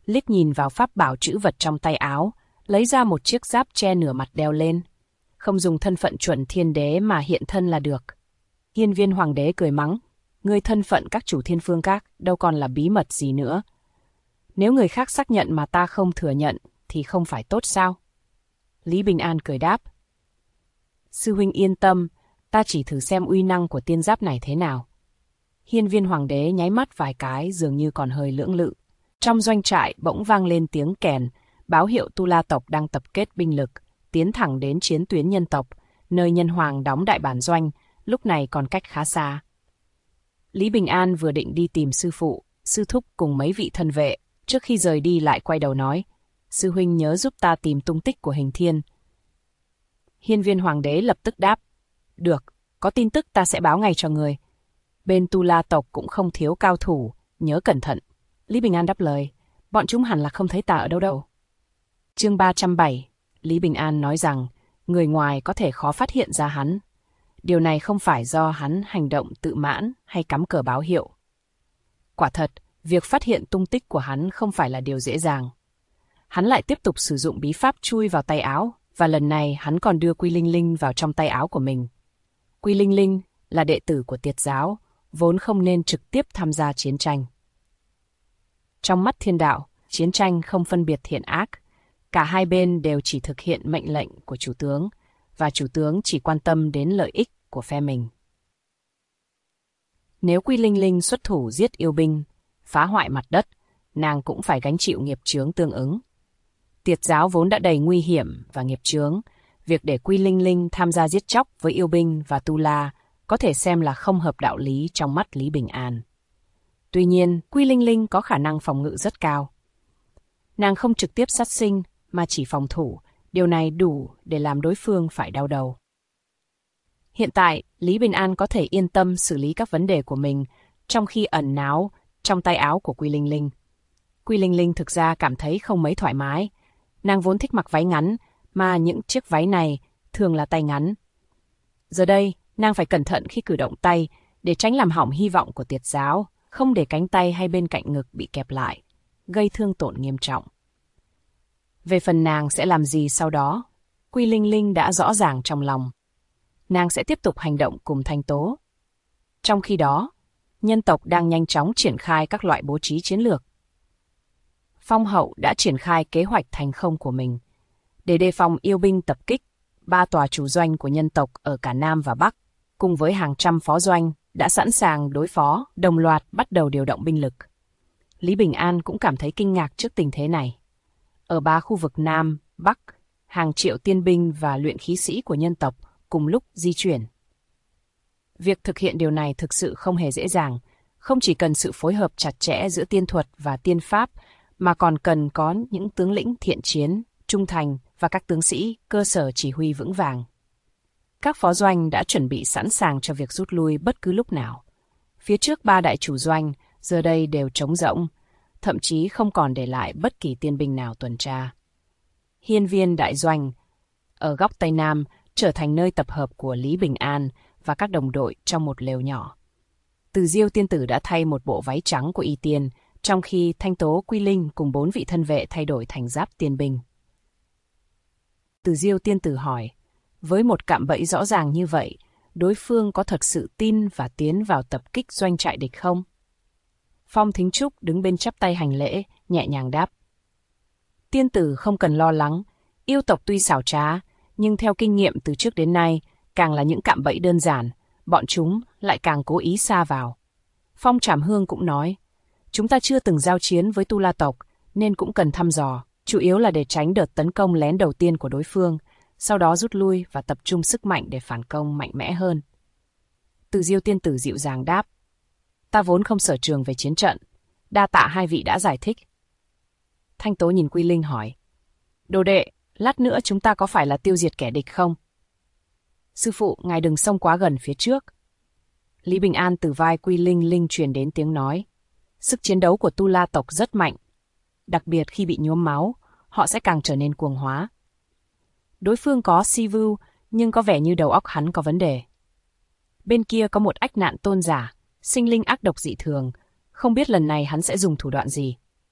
liếc nhìn vào pháp bảo trữ vật trong tay áo, lấy ra một chiếc giáp che nửa mặt đeo lên. Không dùng thân phận chuẩn thiên đế mà hiện thân là được. Hiên Viên Hoàng đế cười mắng, ngươi thân phận các chủ thiên phương các đâu còn là bí mật gì nữa. Nếu người khác xác nhận mà ta không thừa nhận thì không phải tốt sao? Lý Bình An cười đáp, sư huynh yên tâm, ta chỉ thử xem uy năng của tiên giáp này thế nào. Hiên Viên Hoàng đế nháy mắt vài cái dường như còn hơi lưỡng lự. Trong doanh trại bỗng vang lên tiếng kèn, báo hiệu Tu La tộc đang tập kết binh lực, tiến thẳng đến chiến tuyến nhân tộc, nơi nhân hoàng đóng đại bản doanh, lúc này còn cách khá xa. Lý Bình An vừa định đi tìm sư phụ, sư thúc cùng mấy vị thân vệ, trước khi rời đi lại quay đầu nói, sư huynh nhớ giúp ta tìm tung tích của Hình Thiên. Hiên Viên Hoàng đế lập tức đáp, được, có tin tức ta sẽ báo ngay cho người. Bên Tu La tộc cũng không thiếu cao thủ, nhớ cẩn thận. Lý Bình An đáp lời, bọn chúng hẳn là không thấy ta ở đâu đâu. Chương 307, Lý Bình An nói rằng, người ngoài có thể khó phát hiện ra hắn. Điều này không phải do hắn hành động tự mãn hay cắm cờ báo hiệu. Quả thật, việc phát hiện tung tích của hắn không phải là điều dễ dàng. Hắn lại tiếp tục sử dụng bí pháp chui vào tay áo, và lần này hắn còn đưa Quy Linh Linh vào trong tay áo của mình. Quy Linh Linh là đệ tử của Tiệt giáo, vốn không nên trực tiếp tham gia chiến tranh. Trong mắt thiên đạo, chiến tranh không phân biệt thiện ác, cả hai bên đều chỉ thực hiện mệnh lệnh của chủ tướng, và chủ tướng chỉ quan tâm đến lợi ích của phe mình. Nếu Quy Linh Linh xuất thủ giết yêu binh, phá hoại mặt đất, nàng cũng phải gánh chịu nghiệp chướng tương ứng. Tiệt giáo vốn đã đầy nguy hiểm và nghiệp chướng, việc để Quy Linh Linh tham gia giết chóc với yêu binh và tu la có thể xem là không hợp đạo lý trong mắt Lý Bình An. Tuy nhiên, Quy Linh Linh có khả năng phòng ngự rất cao. Nàng không trực tiếp sát sinh mà chỉ phòng thủ, điều này đủ để làm đối phương phải đau đầu. Hiện tại, Lý Bình An có thể yên tâm xử lý các vấn đề của mình trong khi ẩn náu trong tay áo của Quy Linh Linh. Quy Linh Linh thực ra cảm thấy không mấy thoải mái. Nàng vốn thích mặc váy ngắn, mà những chiếc váy này thường là tay ngắn. Giờ đây, nàng phải cẩn thận khi cử động tay để tránh làm hỏng hy vọng của Tiệt giáo, không để cánh tay hay bên cạnh ngực bị kẹp lại, gây thương tổn nghiêm trọng. Về phần nàng sẽ làm gì sau đó, Quy Linh Linh đã rõ ràng trong lòng. Nàng sẽ tiếp tục hành động cùng Thanh Tố. Trong khi đó, nhân tộc đang nhanh chóng triển khai các loại bố trí chiến lược. Phong hậu đã triển khai kế hoạch thành không của mình. Để đề phòng yêu binh tập kích, 3 tòa chủ doanh của nhân tộc ở cả Nam và Bắc, cùng với hàng trăm phó doanh, đã sẵn sàng đối phó, đồng loạt bắt đầu điều động binh lực. Lý Bình An cũng cảm thấy kinh ngạc trước tình thế này. Ở 3 khu vực Nam, Bắc, hàng triệu tiên binh và luyện khí sĩ của nhân tộc cùng lúc di chuyển. Việc thực hiện điều này thực sự không hề dễ dàng, không chỉ cần sự phối hợp chặt chẽ giữa tiên thuật và tiên pháp, mà còn cần có những tướng lĩnh thiện chiến, trung thành và các tướng sĩ cơ sở chỉ huy vững vàng. Các phó doanh đã chuẩn bị sẵn sàng cho việc rút lui bất cứ lúc nào. Phía trước 3 đại chủ doanh giờ đây đều trống rỗng, thậm chí không còn để lại bất kỳ tiên binh nào tuần tra. Hiên Viên đại doanh ở góc Tây Nam trở thành nơi tập hợp của Lý Bình An và các đồng đội trong một lều nhỏ. Từ Diêu tiên tử đã thay một bộ váy trắng của y tiên, trong khi Thanh Tố, Quy Linh cùng 4 vị thân vệ thay đổi thành giáp tiên binh. Từ Diêu tiên tử hỏi, với một cạm bẫy rõ ràng như vậy, đối phương có thật sự tin và tiến vào tập kích doanh trại địch không? Phong Thính Trúc đứng bên chắp tay hành lễ, nhẹ nhàng đáp. Tiên tử không cần lo lắng, yêu tộc tuy xảo trá, nhưng theo kinh nghiệm từ trước đến nay, càng là những cạm bẫy đơn giản, bọn chúng lại càng cố ý sa vào. Phong Trảm Hương cũng nói, chúng ta chưa từng giao chiến với Tu La tộc, nên cũng cần thăm dò, chủ yếu là để tránh đợt tấn công lén đầu tiên của đối phương, sau đó rút lui và tập trung sức mạnh để phản công mạnh mẽ hơn. Từ Diêu tiên tử dịu dàng đáp, ta vốn không sở trường về chiến trận, đa tạ hai vị đã giải thích. Thanh Tố nhìn Quy Linh hỏi, đồ đệ, lát nữa chúng ta có phải là tiêu diệt kẻ địch không? Sư phụ, ngài đừng xông quá gần phía trước. Lý Bình An từ vai Quy Linh Linh truyền đến tiếng nói, sức chiến đấu của Tu La tộc rất mạnh, đặc biệt khi bị nhuốm máu, họ sẽ càng trở nên cuồng hóa. Đối phương có si vu, nhưng có vẻ như đầu óc hắn có vấn đề. Bên kia có một ách nạn tôn giả, sinh linh ác độc dị thường, không biết lần này hắn sẽ dùng thủ đoạn gì.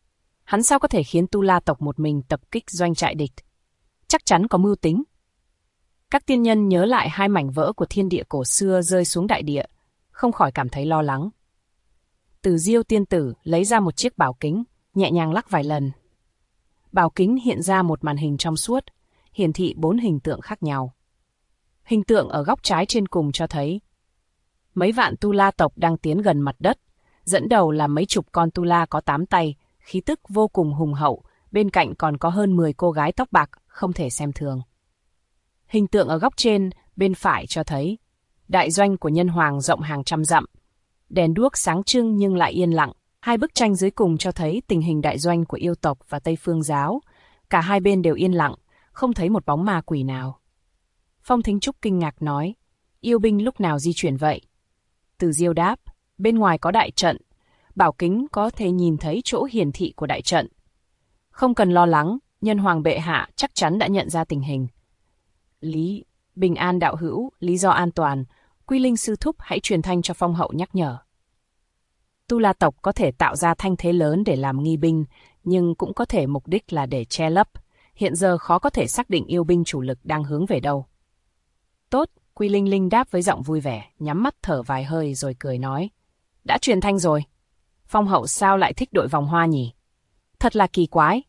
Hắn sao có thể khiến Tu La tộc một mình tập kích doanh trại địch? Chắc chắn có mưu tính. Các tiên nhân nhớ lại hai mảnh vỡ của thiên địa cổ xưa rơi xuống đại địa, không khỏi cảm thấy lo lắng. Từ Diêu tiên tử lấy ra một chiếc bảo kính, nhẹ nhàng lắc vài lần. Bảo kính hiện ra một màn hình trong suốt, hiển thị 4 hình tượng khác nhau. Hình tượng ở góc trái trên cùng cho thấy mấy vạn Tu La tộc đang tiến gần mặt đất, dẫn đầu là mấy chục con Tu La có 8 tay, khí tức vô cùng hùng hậu, bên cạnh còn có hơn 10 cô gái tóc bạc, không thể xem thường. Hình tượng ở góc trên, bên phải cho thấy đại doanh của nhân hoàng rộng hàng trăm dặm, đèn đuốc sáng trưng nhưng lại yên lặng. Hai bức tranh dưới cùng cho thấy tình hình đại doanh của yêu tộc và Tây Phương giáo, cả hai bên đều yên lặng, không thấy một bóng ma quỷ nào. Phong Thính Trúc kinh ngạc nói, yêu binh lúc nào di chuyển vậy? Từ Diêu đáp, bên ngoài có đại trận, bảo kính có thể nhìn thấy chỗ hiển thị của đại trận. Không cần lo lắng, nhân hoàng bệ hạ chắc chắn đã nhận ra tình hình. Lý Bình An đạo hữu, lý do an toàn, Quy Linh sư thúc hãy truyền thanh cho Phong hậu nhắc nhở. Tu La tộc có thể tạo ra thanh thế lớn để làm nghi binh, nhưng cũng có thể mục đích là để che lấp. Hiện giờ khó có thể xác định yêu binh chủ lực đang hướng về đâu. Tốt, Quy Linh Linh đáp với giọng vui vẻ, nhắm mắt thở vài hơi rồi cười nói. Đã truyền thanh rồi. Phong hậu sao lại thích đội vòng hoa nhỉ? Thật là kỳ quái.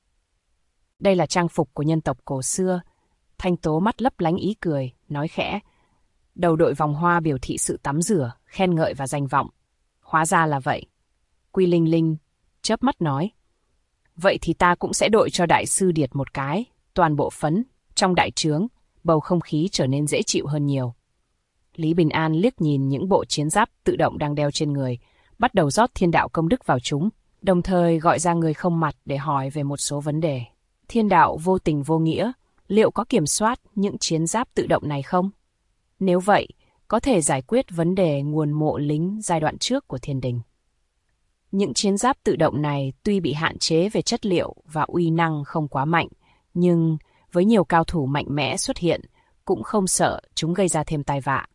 Đây là trang phục của nhân tộc cổ xưa. Thanh Tố mắt lấp lánh ý cười, nói khẽ. Đầu đội vòng hoa biểu thị sự tắm rửa, khen ngợi và danh vọng. Hóa ra là vậy. Quy Linh Linh chớp mắt nói. Vậy thì ta cũng sẽ đội cho đại sư Điệt một cái, toàn bộ phấn, trong đại trướng, bầu không khí trở nên dễ chịu hơn nhiều. Lý Bình An liếc nhìn những bộ chiến giáp tự động đang đeo trên người, bắt đầu rót thiên đạo công đức vào chúng, đồng thời gọi ra người không mặt để hỏi về một số vấn đề. Thiên đạo vô tình vô nghĩa, liệu có kiểm soát những chiến giáp tự động này không? Nếu vậy, có thể giải quyết vấn đề nguồn mộ lính giai đoạn trước của thiên đình. Những chiến giáp tự động này tuy bị hạn chế về chất liệu và uy năng không quá mạnh, nhưng với nhiều cao thủ mạnh mẽ xuất hiện, cũng không sợ chúng gây ra thêm tai vạ.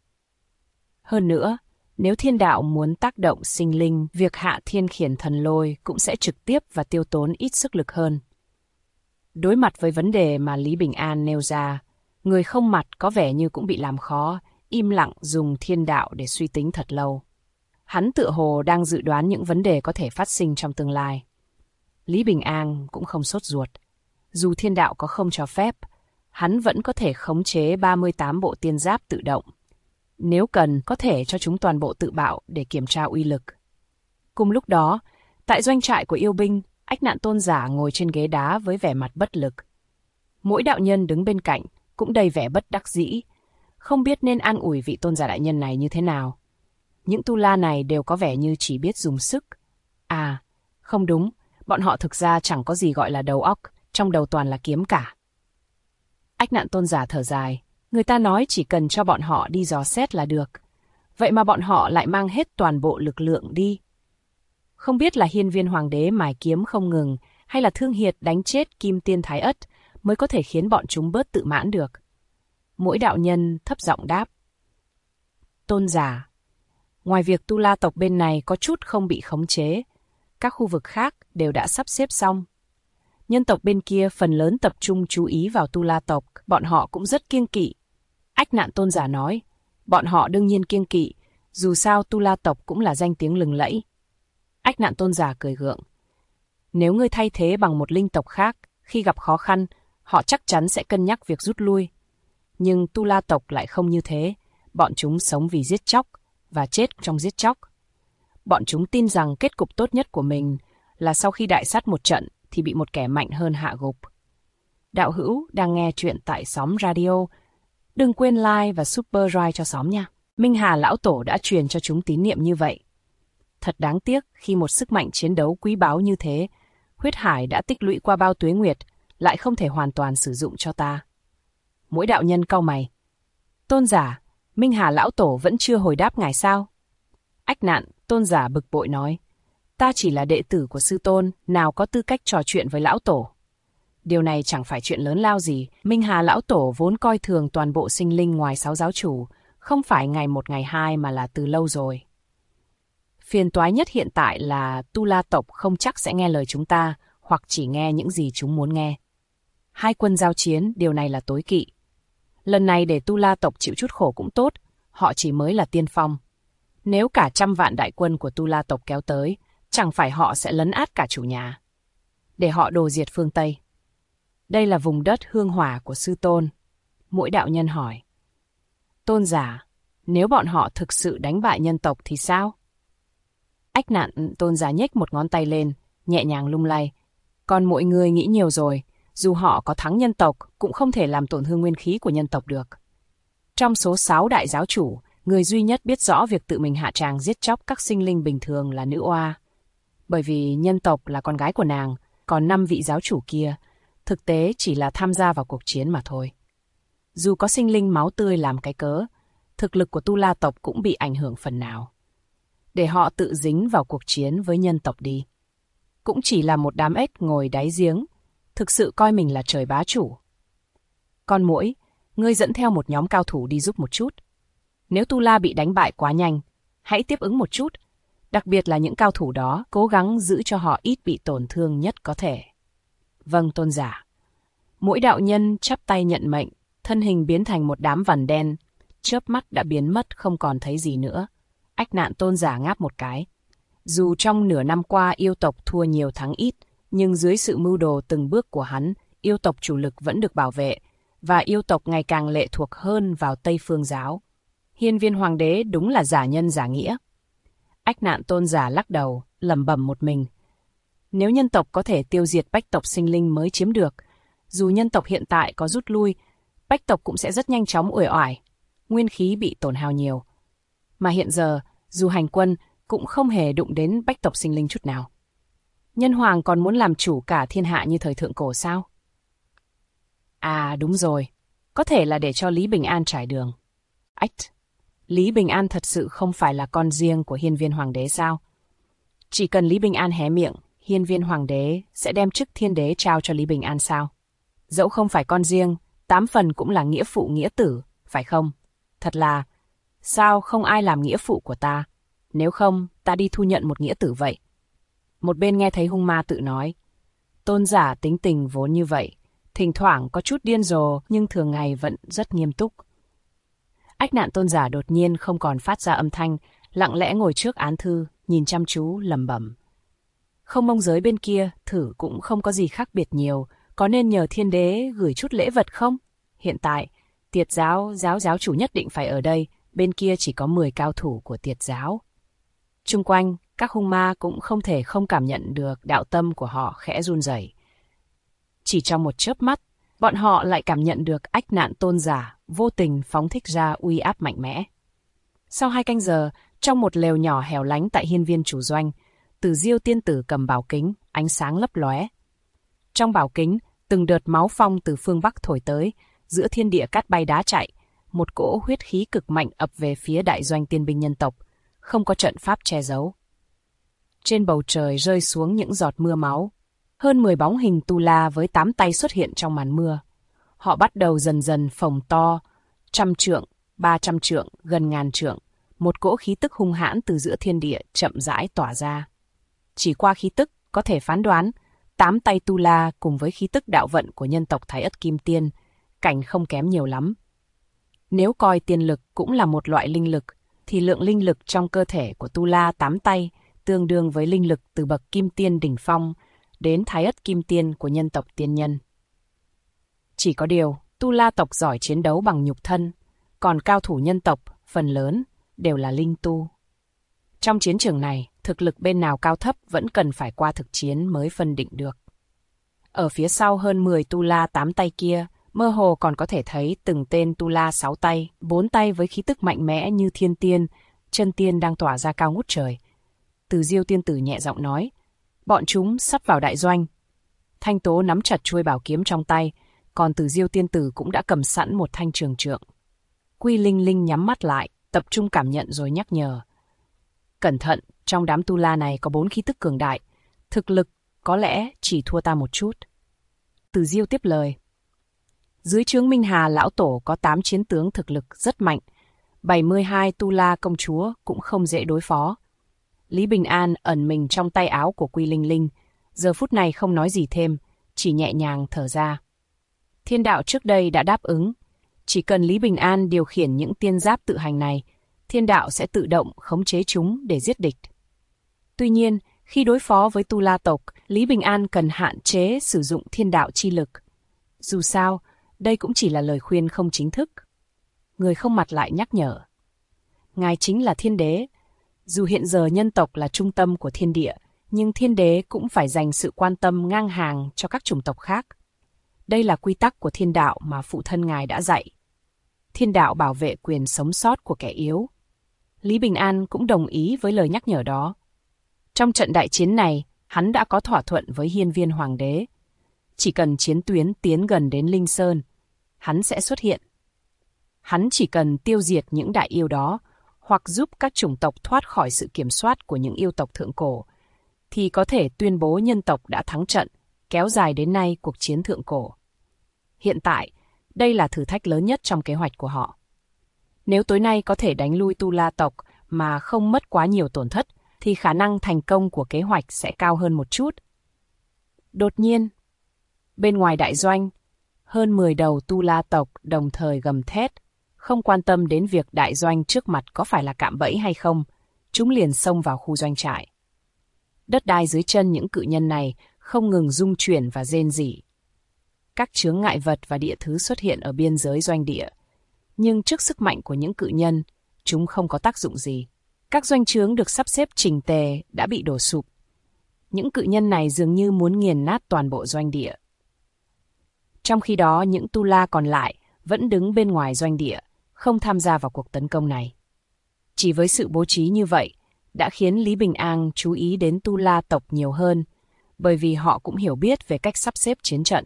Hơn nữa, nếu thiên đạo muốn tác động sinh linh, việc hạ thiên khiển thần lôi cũng sẽ trực tiếp và tiêu tốn ít sức lực hơn. Đối mặt với vấn đề mà Lý Bình An nêu ra, người không mặt có vẻ như cũng bị làm khó, im lặng dùng thiên đạo để suy tính thật lâu. Hắn tựa hồ đang dự đoán những vấn đề có thể phát sinh trong tương lai. Lý Bình An cũng không sốt ruột. Dù thiên đạo có không cho phép, hắn vẫn có thể khống chế 38 bộ tiên giáp tự động. Nếu cần, có thể cho chúng toàn bộ tự bạo để kiểm tra uy lực. Cùng lúc đó, tại doanh trại của yêu binh, Ách Nạn Tôn giả ngồi trên ghế đá với vẻ mặt bất lực. Mỗi đạo nhân đứng bên cạnh cũng đầy vẻ bất đắc dĩ, không biết nên an ủi vị tôn giả đại nhân này như thế nào. Những Tu La này đều có vẻ như chỉ biết dùng sức. À, không đúng, bọn họ thực ra chẳng có gì gọi là đầu óc, trong đầu toàn là kiếm cả. Ách Nạn Tôn giả thở dài, người ta nói chỉ cần cho bọn họ đi dò xét là được. Vậy mà bọn họ lại mang hết toàn bộ lực lượng đi. Không biết là Hiên Viên Hoàng đế mài kiếm không ngừng, hay là Thương Hiệt đánh chết Kim Tiên Thái Ất mới có thể khiến bọn chúng bớt tự mãn được. Mỗi đạo nhân thấp giọng đáp. Tôn giả, ngoài việc Tu La tộc bên này có chút không bị khống chế, các khu vực khác đều đã sắp xếp xong. Nhân tộc bên kia phần lớn tập trung chú ý vào Tu La tộc, bọn họ cũng rất kiêng kỵ. Ách Nạn Tôn giả nói, bọn họ đương nhiên kiêng kỵ, dù sao Tu La tộc cũng là danh tiếng lừng lẫy. Ách Nạn Tôn giả cười gượng. Nếu ngươi thay thế bằng một linh tộc khác, khi gặp khó khăn, họ chắc chắn sẽ cân nhắc việc rút lui. Nhưng Tu La tộc lại không như thế, bọn chúng sống vì giết chóc và chết trong giết chóc. Bọn chúng tin rằng kết cục tốt nhất của mình là sau khi đại sát một trận thì bị một kẻ mạnh hơn hạ gục. Đạo hữu đang nghe chuyện tại Xóm Radio. Đừng quên like và super ride cho xóm nha. Minh Hà lão tổ đã truyền cho chúng tín niệm như vậy. Thật đáng tiếc khi một sức mạnh chiến đấu quý báu như thế, huyết hải đã tích lũy qua bao tuế nguyệt, lại không thể hoàn toàn sử dụng cho ta. Mỗi đạo nhân cau mày. Tôn giả, Minh Hà lão tổ vẫn chưa hồi đáp ngài sao? Ách Nạn Tôn giả bực bội nói. Ta chỉ là đệ tử của sư tôn, nào có tư cách trò chuyện với lão tổ. Điều này chẳng phải chuyện lớn lao gì. Minh Hà lão tổ vốn coi thường toàn bộ sinh linh ngoài 6 giáo chủ, không phải ngày 1 ngày 2 mà là từ lâu rồi. Phiền toái nhất hiện tại là Tu La tộc không chắc sẽ nghe lời chúng ta, hoặc chỉ nghe những gì chúng muốn nghe. Hai quân giao chiến, điều này là tối kỵ. Lần này để Tu La tộc chịu chút khổ cũng tốt, họ chỉ mới là tiên phong. Nếu cả 100 vạn đại quân của Tu La tộc kéo tới, chẳng phải họ sẽ lấn át cả chủ nhà, để họ đồ diệt phương Tây. Đây là vùng đất hương hỏa của sư tôn. Mỗi đạo nhân hỏi. Tôn giả, nếu bọn họ thực sự đánh bại nhân tộc thì sao? Ách Nạn Tôn giả nhếch một ngón tay lên, nhẹ nhàng lung lay. Còn mọi người nghĩ nhiều rồi, dù họ có thắng nhân tộc, cũng không thể làm tổn thương nguyên khí của nhân tộc được. Trong số 6 đại giáo chủ, người duy nhất biết rõ việc tự mình hạ tràng giết chóc các sinh linh bình thường là nữ oa. Bởi vì nhân tộc là con gái của nàng, còn 5 vị giáo chủ kia, thực tế chỉ là tham gia vào cuộc chiến mà thôi. Dù có sinh linh máu tươi làm cái cớ, thực lực của Tu La tộc cũng bị ảnh hưởng phần nào. Để họ tự dính vào cuộc chiến với nhân tộc đi. Cũng chỉ là một đám ếch ngồi đáy giếng, thực sự coi mình là trời bá chủ. Con muỗi, ngươi dẫn theo một nhóm cao thủ đi giúp một chút. Nếu Tu La bị đánh bại quá nhanh, hãy tiếp ứng một chút. Đặc biệt là những cao thủ đó, cố gắng giữ cho họ ít bị tổn thương nhất có thể. Vâng, tôn giả. Mỗi đạo nhân chắp tay nhận mệnh, thân hình biến thành một đám vằn đen, chớp mắt đã biến mất không còn thấy gì nữa. Ách Nạn tôn giả ngáp một cái. Dù trong nửa năm qua yêu tộc thua nhiều thắng ít, nhưng dưới sự mưu đồ từng bước của hắn, yêu tộc chủ lực vẫn được bảo vệ, và yêu tộc ngày càng lệ thuộc hơn vào Tây Phương giáo. Hiên Viên Hoàng đế đúng là giả nhân giả nghĩa. Ách Nạn tôn giả lắc đầu, lẩm bẩm một mình. Nếu nhân tộc có thể tiêu diệt bách tộc sinh linh mới chiếm được, dù nhân tộc hiện tại có rút lui, bách tộc cũng sẽ rất nhanh chóng uể oải, nguyên khí bị tổn hao nhiều. Mà hiện giờ, dù hành quân, cũng không hề đụng đến bách tộc sinh linh chút nào. Nhân hoàng còn muốn làm chủ cả thiên hạ như thời thượng cổ sao? À đúng rồi, có thể là để cho Lý Bình An trải đường. Ách, Lý Bình An thật sự không phải là con riêng của Hiên Viên Hoàng đế sao? Chỉ cần Lý Bình An hé miệng, Hiên Viên Hoàng đế sẽ đem chức thiên đế trao cho Lý Bình An sao? Dẫu không phải con riêng, 8 phần cũng là nghĩa phụ nghĩa tử, phải không? Thật là, sao không ai làm nghĩa phụ của ta? Nếu không, ta đi thu nhận một nghĩa tử vậy. Một bên nghe thấy hung ma tự nói. Tôn giả tính tình vốn như vậy, thỉnh thoảng có chút điên rồ nhưng thường ngày vẫn rất nghiêm túc. Ách Nạn tôn giả đột nhiên không còn phát ra âm thanh, lặng lẽ ngồi trước án thư, nhìn chăm chú lẩm bẩm. Không mông giới bên kia thử cũng không có gì khác biệt nhiều, có nên nhờ thiên đế gửi chút lễ vật không? Hiện tại, Tiệt giáo chủ nhất định phải ở đây, bên kia chỉ có 10 cao thủ của Tiệt giáo. Chung quanh, các hung ma cũng không thể không cảm nhận được đạo tâm của họ khẽ run rẩy. Chỉ trong một chớp mắt, bọn họ lại cảm nhận được Ách Nạn tôn giả vô tình phóng thích ra uy áp mạnh mẽ. Sau 2 canh giờ, trong một lều nhỏ hẻo lánh tại hiên viên chủ doanh, Tử Diêu tiên tử cầm bảo kính, ánh sáng lấp lóe. Trong bảo kính, từng đợt máu phong từ phương Bắc thổi tới, giữa thiên địa cát bay đá chạy, một cỗ huyết khí cực mạnh ập về phía đại doanh tiên binh nhân tộc, không có trận pháp che giấu. Trên bầu trời rơi xuống những giọt mưa máu. Hơn 10 bóng hình Tu La với 8 tay xuất hiện trong màn mưa. Họ bắt đầu dần dần phồng to, 100 trượng, 300 trượng, gần ngàn trượng. Một cỗ khí tức hung hãn từ giữa thiên địa chậm rãi tỏa ra. Chỉ qua khí tức có thể phán đoán, 8 tay Tu La cùng với khí tức đạo vận của nhân tộc Thái Ất Kim Tiên, cảnh không kém nhiều lắm. Nếu coi tiên lực cũng là một loại linh lực, thì lượng linh lực trong cơ thể của Tu La 8 tay tương đương với linh lực từ bậc Kim Tiên đỉnh phong đến Thái Ất Kim Tiên của nhân tộc tiên nhân. Chỉ có điều, Tu La tộc giỏi chiến đấu bằng nhục thân, còn cao thủ nhân tộc, phần lớn, đều là linh tu. Trong chiến trường này, thực lực bên nào cao thấp vẫn cần phải qua thực chiến mới phân định được. Ở phía sau hơn 10 Tu La 8 tay kia, mơ hồ còn có thể thấy từng tên Tu La 6 tay, 4 tay với khí tức mạnh mẽ như thiên tiên, chân tiên đang tỏa ra cao ngút trời. Từ Diêu tiên tử nhẹ giọng nói, bọn chúng sắp vào đại doanh. Thanh Tố nắm chặt chuôi bảo kiếm trong tay, còn Từ Diêu tiên tử cũng đã cầm sẵn một thanh trường trượng. Quy Linh Linh nhắm mắt lại, tập trung cảm nhận rồi nhắc nhở. Cẩn thận, trong đám Tu La này có 4 khí tức cường đại, thực lực có lẽ chỉ thua ta một chút. Từ Diêu tiếp lời. Dưới trướng Minh Hà lão tổ có 8 chiến tướng thực lực rất mạnh, 72 Tu La công chúa cũng không dễ đối phó. Lý Bình An ẩn mình trong tay áo của Quy Linh Linh, giờ phút này không nói gì thêm, chỉ nhẹ nhàng thở ra. Thiên đạo trước đây đã đáp ứng, chỉ cần Lý Bình An điều khiển những tiên giáp tự hành này, thiên đạo sẽ tự động khống chế chúng để giết địch. Tuy nhiên, khi đối phó với Tu La tộc, Lý Bình An cần hạn chế sử dụng thiên đạo chi lực. Dù sao, đây cũng chỉ là lời khuyên không chính thức. Người không mặt lại nhắc nhở. Ngài chính là thiên đế. Dù hiện giờ nhân tộc là trung tâm của thiên địa, nhưng thiên đế cũng phải dành sự quan tâm ngang hàng cho các chủng tộc khác. Đây là quy tắc của thiên đạo mà phụ thân ngài đã dạy. Thiên đạo bảo vệ quyền sống sót của kẻ yếu. Lý Bình An cũng đồng ý với lời nhắc nhở đó. Trong trận đại chiến này, hắn đã có thỏa thuận với Hiên Viên Hoàng đế. Chỉ cần chiến tuyến tiến gần đến Linh Sơn, hắn sẽ xuất hiện. Hắn chỉ cần tiêu diệt những đại yêu đó, hoặc giúp các chủng tộc thoát khỏi sự kiểm soát của những yêu tộc thượng cổ, thì có thể tuyên bố nhân tộc đã thắng trận, kéo dài đến nay cuộc chiến thượng cổ. Hiện tại, đây là thử thách lớn nhất trong kế hoạch của họ. Nếu tối nay có thể đánh lui Tu La tộc mà không mất quá nhiều tổn thất, thì khả năng thành công của kế hoạch sẽ cao hơn một chút. Đột nhiên, bên ngoài đại doanh, hơn 10 đầu Tu La tộc đồng thời gầm thét, không quan tâm đến việc đại doanh trước mặt có phải là cạm bẫy hay không, chúng liền xông vào khu doanh trại. Đất đai dưới chân những cự nhân này không ngừng rung chuyển và rên rỉ. Các chướng ngại vật và địa thứ xuất hiện ở biên giới doanh địa, nhưng trước sức mạnh của những cự nhân, chúng không có tác dụng gì. Các doanh trướng được sắp xếp chỉnh tề đã bị đổ sụp. Những cự nhân này dường như muốn nghiền nát toàn bộ doanh địa. Trong khi đó, những Tu La còn lại vẫn đứng bên ngoài doanh địa, không tham gia vào cuộc tấn công này. Chỉ với sự bố trí như vậy, đã khiến Lý Bình An chú ý đến Tu La tộc nhiều hơn, bởi vì họ cũng hiểu biết về cách sắp xếp chiến trận.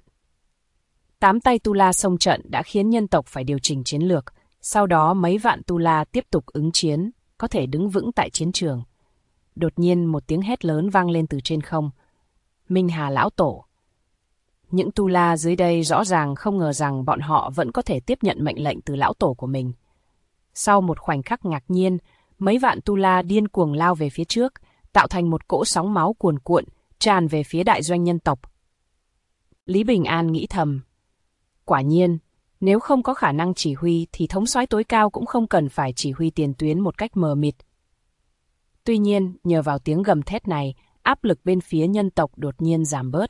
8 tay Tu La xông trận đã khiến nhân tộc phải điều chỉnh chiến lược, sau đó mấy vạn Tu La tiếp tục ứng chiến, có thể đứng vững tại chiến trường. Đột nhiên một tiếng hét lớn vang lên từ trên không. Minh Hà lão tổ. Những Tu La dưới đây rõ ràng không ngờ rằng bọn họ vẫn có thể tiếp nhận mệnh lệnh từ lão tổ của mình. Sau một khoảnh khắc ngạc nhiên, mấy vạn Tu La điên cuồng lao về phía trước, tạo thành một cỗ sóng máu cuồn cuộn, tràn về phía đại doanh nhân tộc. Lý Bình An nghĩ thầm. Quả nhiên, nếu không có khả năng chỉ huy thì thống soái tối cao cũng không cần phải chỉ huy tiền tuyến một cách mờ mịt. Tuy nhiên, nhờ vào tiếng gầm thét này, áp lực bên phía nhân tộc đột nhiên giảm bớt.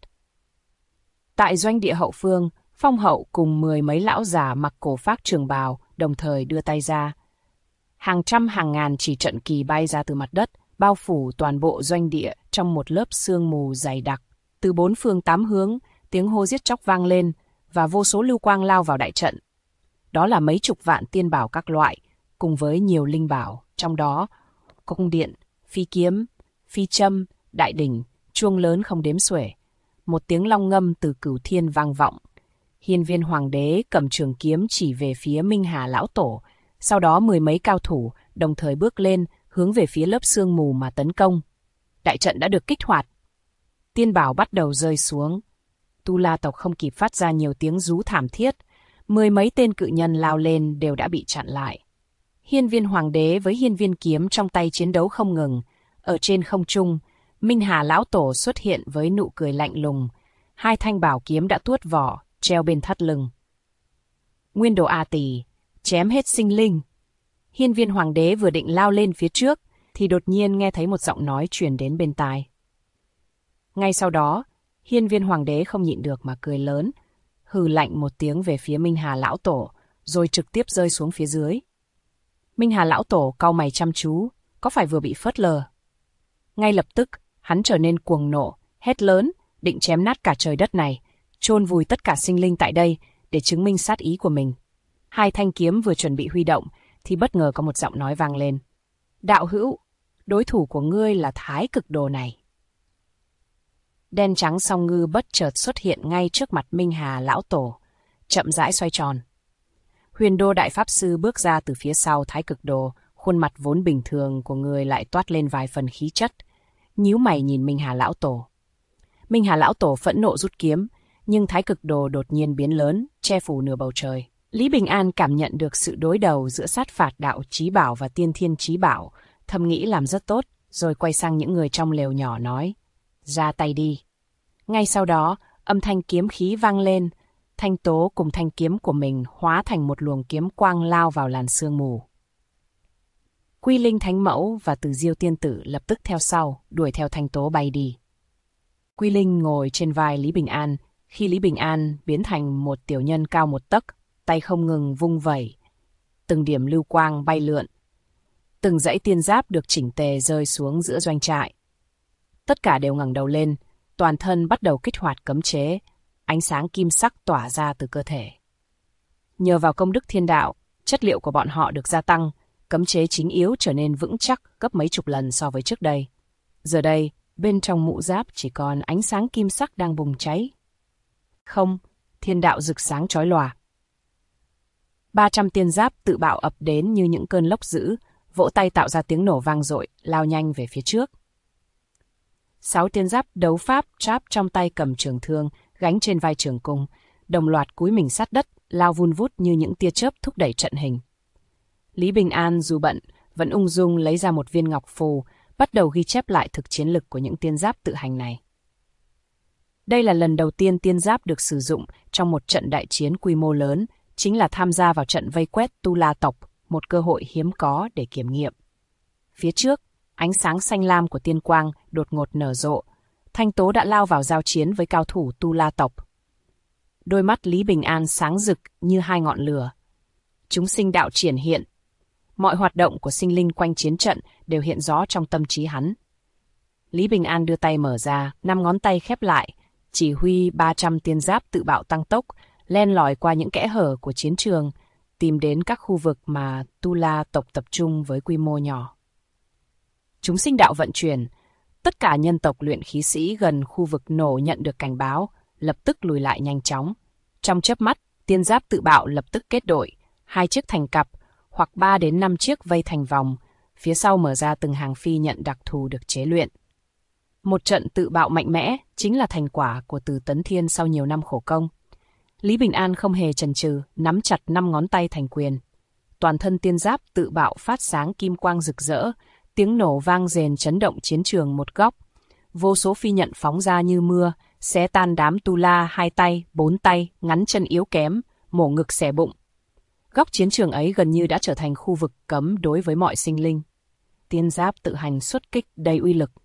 Tại doanh địa hậu phương, Phong Hậu cùng 10 mấy lão già mặc cổ phác trường bào đồng thời đưa tay ra. Hàng trăm hàng ngàn chỉ trận kỳ bay ra từ mặt đất, bao phủ toàn bộ doanh địa trong một lớp sương mù dày đặc. Từ 4 phương 8 hướng, tiếng hô giết chóc vang lên, và vô số lưu quang lao vào đại trận. Đó là mấy chục vạn tiên bảo các loại, cùng với nhiều linh bảo, trong đó có cung điện, phi kiếm, phi châm, đại đỉnh, chuông lớn không đếm xuể. Một tiếng long ngâm từ cửu thiên vang vọng. Hiên Viên Hoàng đế cầm trường kiếm chỉ về phía Minh Hà lão tổ, sau đó 10 mấy cao thủ đồng thời bước lên hướng về phía lớp sương mù mà tấn công. Đại trận đã được kích hoạt. Tiên bảo bắt đầu rơi xuống. Tu La tộc không kịp phát ra nhiều tiếng rú thảm thiết, 10 mấy tên cự nhân lao lên đều đã bị chặn lại. Hiên Viên Hoàng đế với hiên viên kiếm trong tay chiến đấu không ngừng. Ở trên không trung, Minh Hà lão tổ xuất hiện với nụ cười lạnh lùng. 2 thanh bảo kiếm đã tuốt vỏ, treo bên thắt lưng. Nguyên đồ A Tỳ, chém hết sinh linh. Hiên Viên Hoàng đế vừa định lao lên phía trước, thì đột nhiên nghe thấy một giọng nói truyền đến bên tai. Ngay sau đó, Hiên Viên Hoàng đế không nhịn được mà cười lớn, hừ lạnh một tiếng về phía Minh Hà lão tổ, rồi trực tiếp rơi xuống phía dưới. Minh Hà lão tổ cau mày chăm chú, có phải vừa bị phớt lờ? Ngay lập tức, hắn trở nên cuồng nộ, hét lớn, định chém nát cả trời đất này, chôn vùi tất cả sinh linh tại đây để chứng minh sát ý của mình. 2 thanh kiếm vừa chuẩn bị huy động, thì bất ngờ có một giọng nói vang lên. Đạo hữu, đối thủ của ngươi là Thái Cực Đồ này. Đen trắng song ngư bất chợt xuất hiện ngay trước mặt Minh Hà lão tổ, chậm rãi xoay tròn. Huyền Đô đại pháp sư bước ra từ phía sau Thái Cực Đồ, khuôn mặt vốn bình thường của người lại toát lên vài phần khí chất, nhíu mày nhìn Minh Hà lão tổ. Minh Hà lão tổ phẫn nộ rút kiếm, nhưng Thái Cực Đồ đột nhiên biến lớn, che phủ nửa bầu trời. Lý Bình An cảm nhận được sự đối đầu giữa sát phạt đạo chí bảo và tiên thiên chí bảo, thầm nghĩ làm rất tốt, rồi quay sang những người trong lều nhỏ nói, ra tay đi. Ngay sau đó, âm thanh kiếm khí vang lên, Thanh Tố cùng thanh kiếm của mình hóa thành một luồng kiếm quang lao vào làn sương mù. Quy Linh Thánh Mẫu và Từ Diêu Tiên Tử lập tức theo sau, đuổi theo Thanh Tố bay đi. Quy Linh ngồi trên vai Lý Bình An, khi Lý Bình An biến thành một tiểu nhân cao 1 tấc, tay không ngừng vung vẩy. Từng điểm lưu quang bay lượn. Từng dãy tiên giáp được chỉnh tề rơi xuống giữa doanh trại. Tất cả đều ngẩng đầu lên, toàn thân bắt đầu kích hoạt cấm chế, ánh sáng kim sắc tỏa ra từ cơ thể. Nhờ vào công đức thiên đạo, chất liệu của bọn họ được gia tăng, cấm chế chính yếu trở nên vững chắc gấp mấy chục lần so với trước đây. Giờ đây, bên trong mũ giáp chỉ còn ánh sáng kim sắc đang bùng cháy. Không, thiên đạo rực sáng chói lòa. 300 tiên giáp tự bạo ập đến như những cơn lốc dữ, vỗ tay tạo ra tiếng nổ vang dội, lao nhanh về phía trước. 6 tiên giáp đấu pháp cháp trong tay cầm trường thương, gánh trên vai trường cung, đồng loạt cúi mình sát đất, lao vun vút như những tia chớp thúc đẩy trận hình. Lý Bình An dù bận, vẫn ung dung lấy ra một viên ngọc phù, bắt đầu ghi chép lại thực chiến lực của những tiên giáp tự hành này. Đây là lần đầu tiên tiên giáp được sử dụng trong một trận đại chiến quy mô lớn, chính là tham gia vào trận vây quét Tu La tộc, một cơ hội hiếm có để kiểm nghiệm. Phía trước, ánh sáng xanh lam của tiên quang đột ngột nở rộ, Thanh Tố đã lao vào giao chiến với cao thủ Tu La tộc. Đôi mắt Lý Bình An sáng rực như 2 ngọn lửa. Chúng sinh đạo triển hiện. Mọi hoạt động của sinh linh quanh chiến trận đều hiện rõ trong tâm trí hắn. Lý Bình An đưa tay mở ra, 5 ngón tay khép lại, chỉ huy 300 tiên giáp tự bạo tăng tốc, len lỏi qua những kẽ hở của chiến trường, tìm đến các khu vực mà Tu La tộc tập trung với quy mô nhỏ. Chúng sinh đạo vận chuyển, tất cả nhân tộc luyện khí sĩ gần khu vực nổ nhận được cảnh báo, lập tức lùi lại nhanh chóng. Trong chớp mắt, tiên giáp tự bạo lập tức kết đội, 2 chiếc thành cặp, hoặc 3 đến 5 chiếc vây thành vòng, phía sau mở ra từng hàng phi nhận đặc thù được chế luyện. Một trận tự bạo mạnh mẽ chính là thành quả của Từ Tấn Thiên sau nhiều năm khổ công. Lý Bình An không hề chần chừ, nắm chặt 5 ngón tay thành quyền. Toàn thân tiên giáp tự bạo phát sáng kim quang rực rỡ, tiếng nổ vang rền chấn động chiến trường một góc. Vô số phi nhận phóng ra như mưa, xé tan đám Tu La 2 tay, 4 tay, ngắn chân yếu kém, mổ ngực xẻ bụng. Góc chiến trường ấy gần như đã trở thành khu vực cấm đối với mọi sinh linh. Tiên giáp tự hành xuất kích đầy uy lực.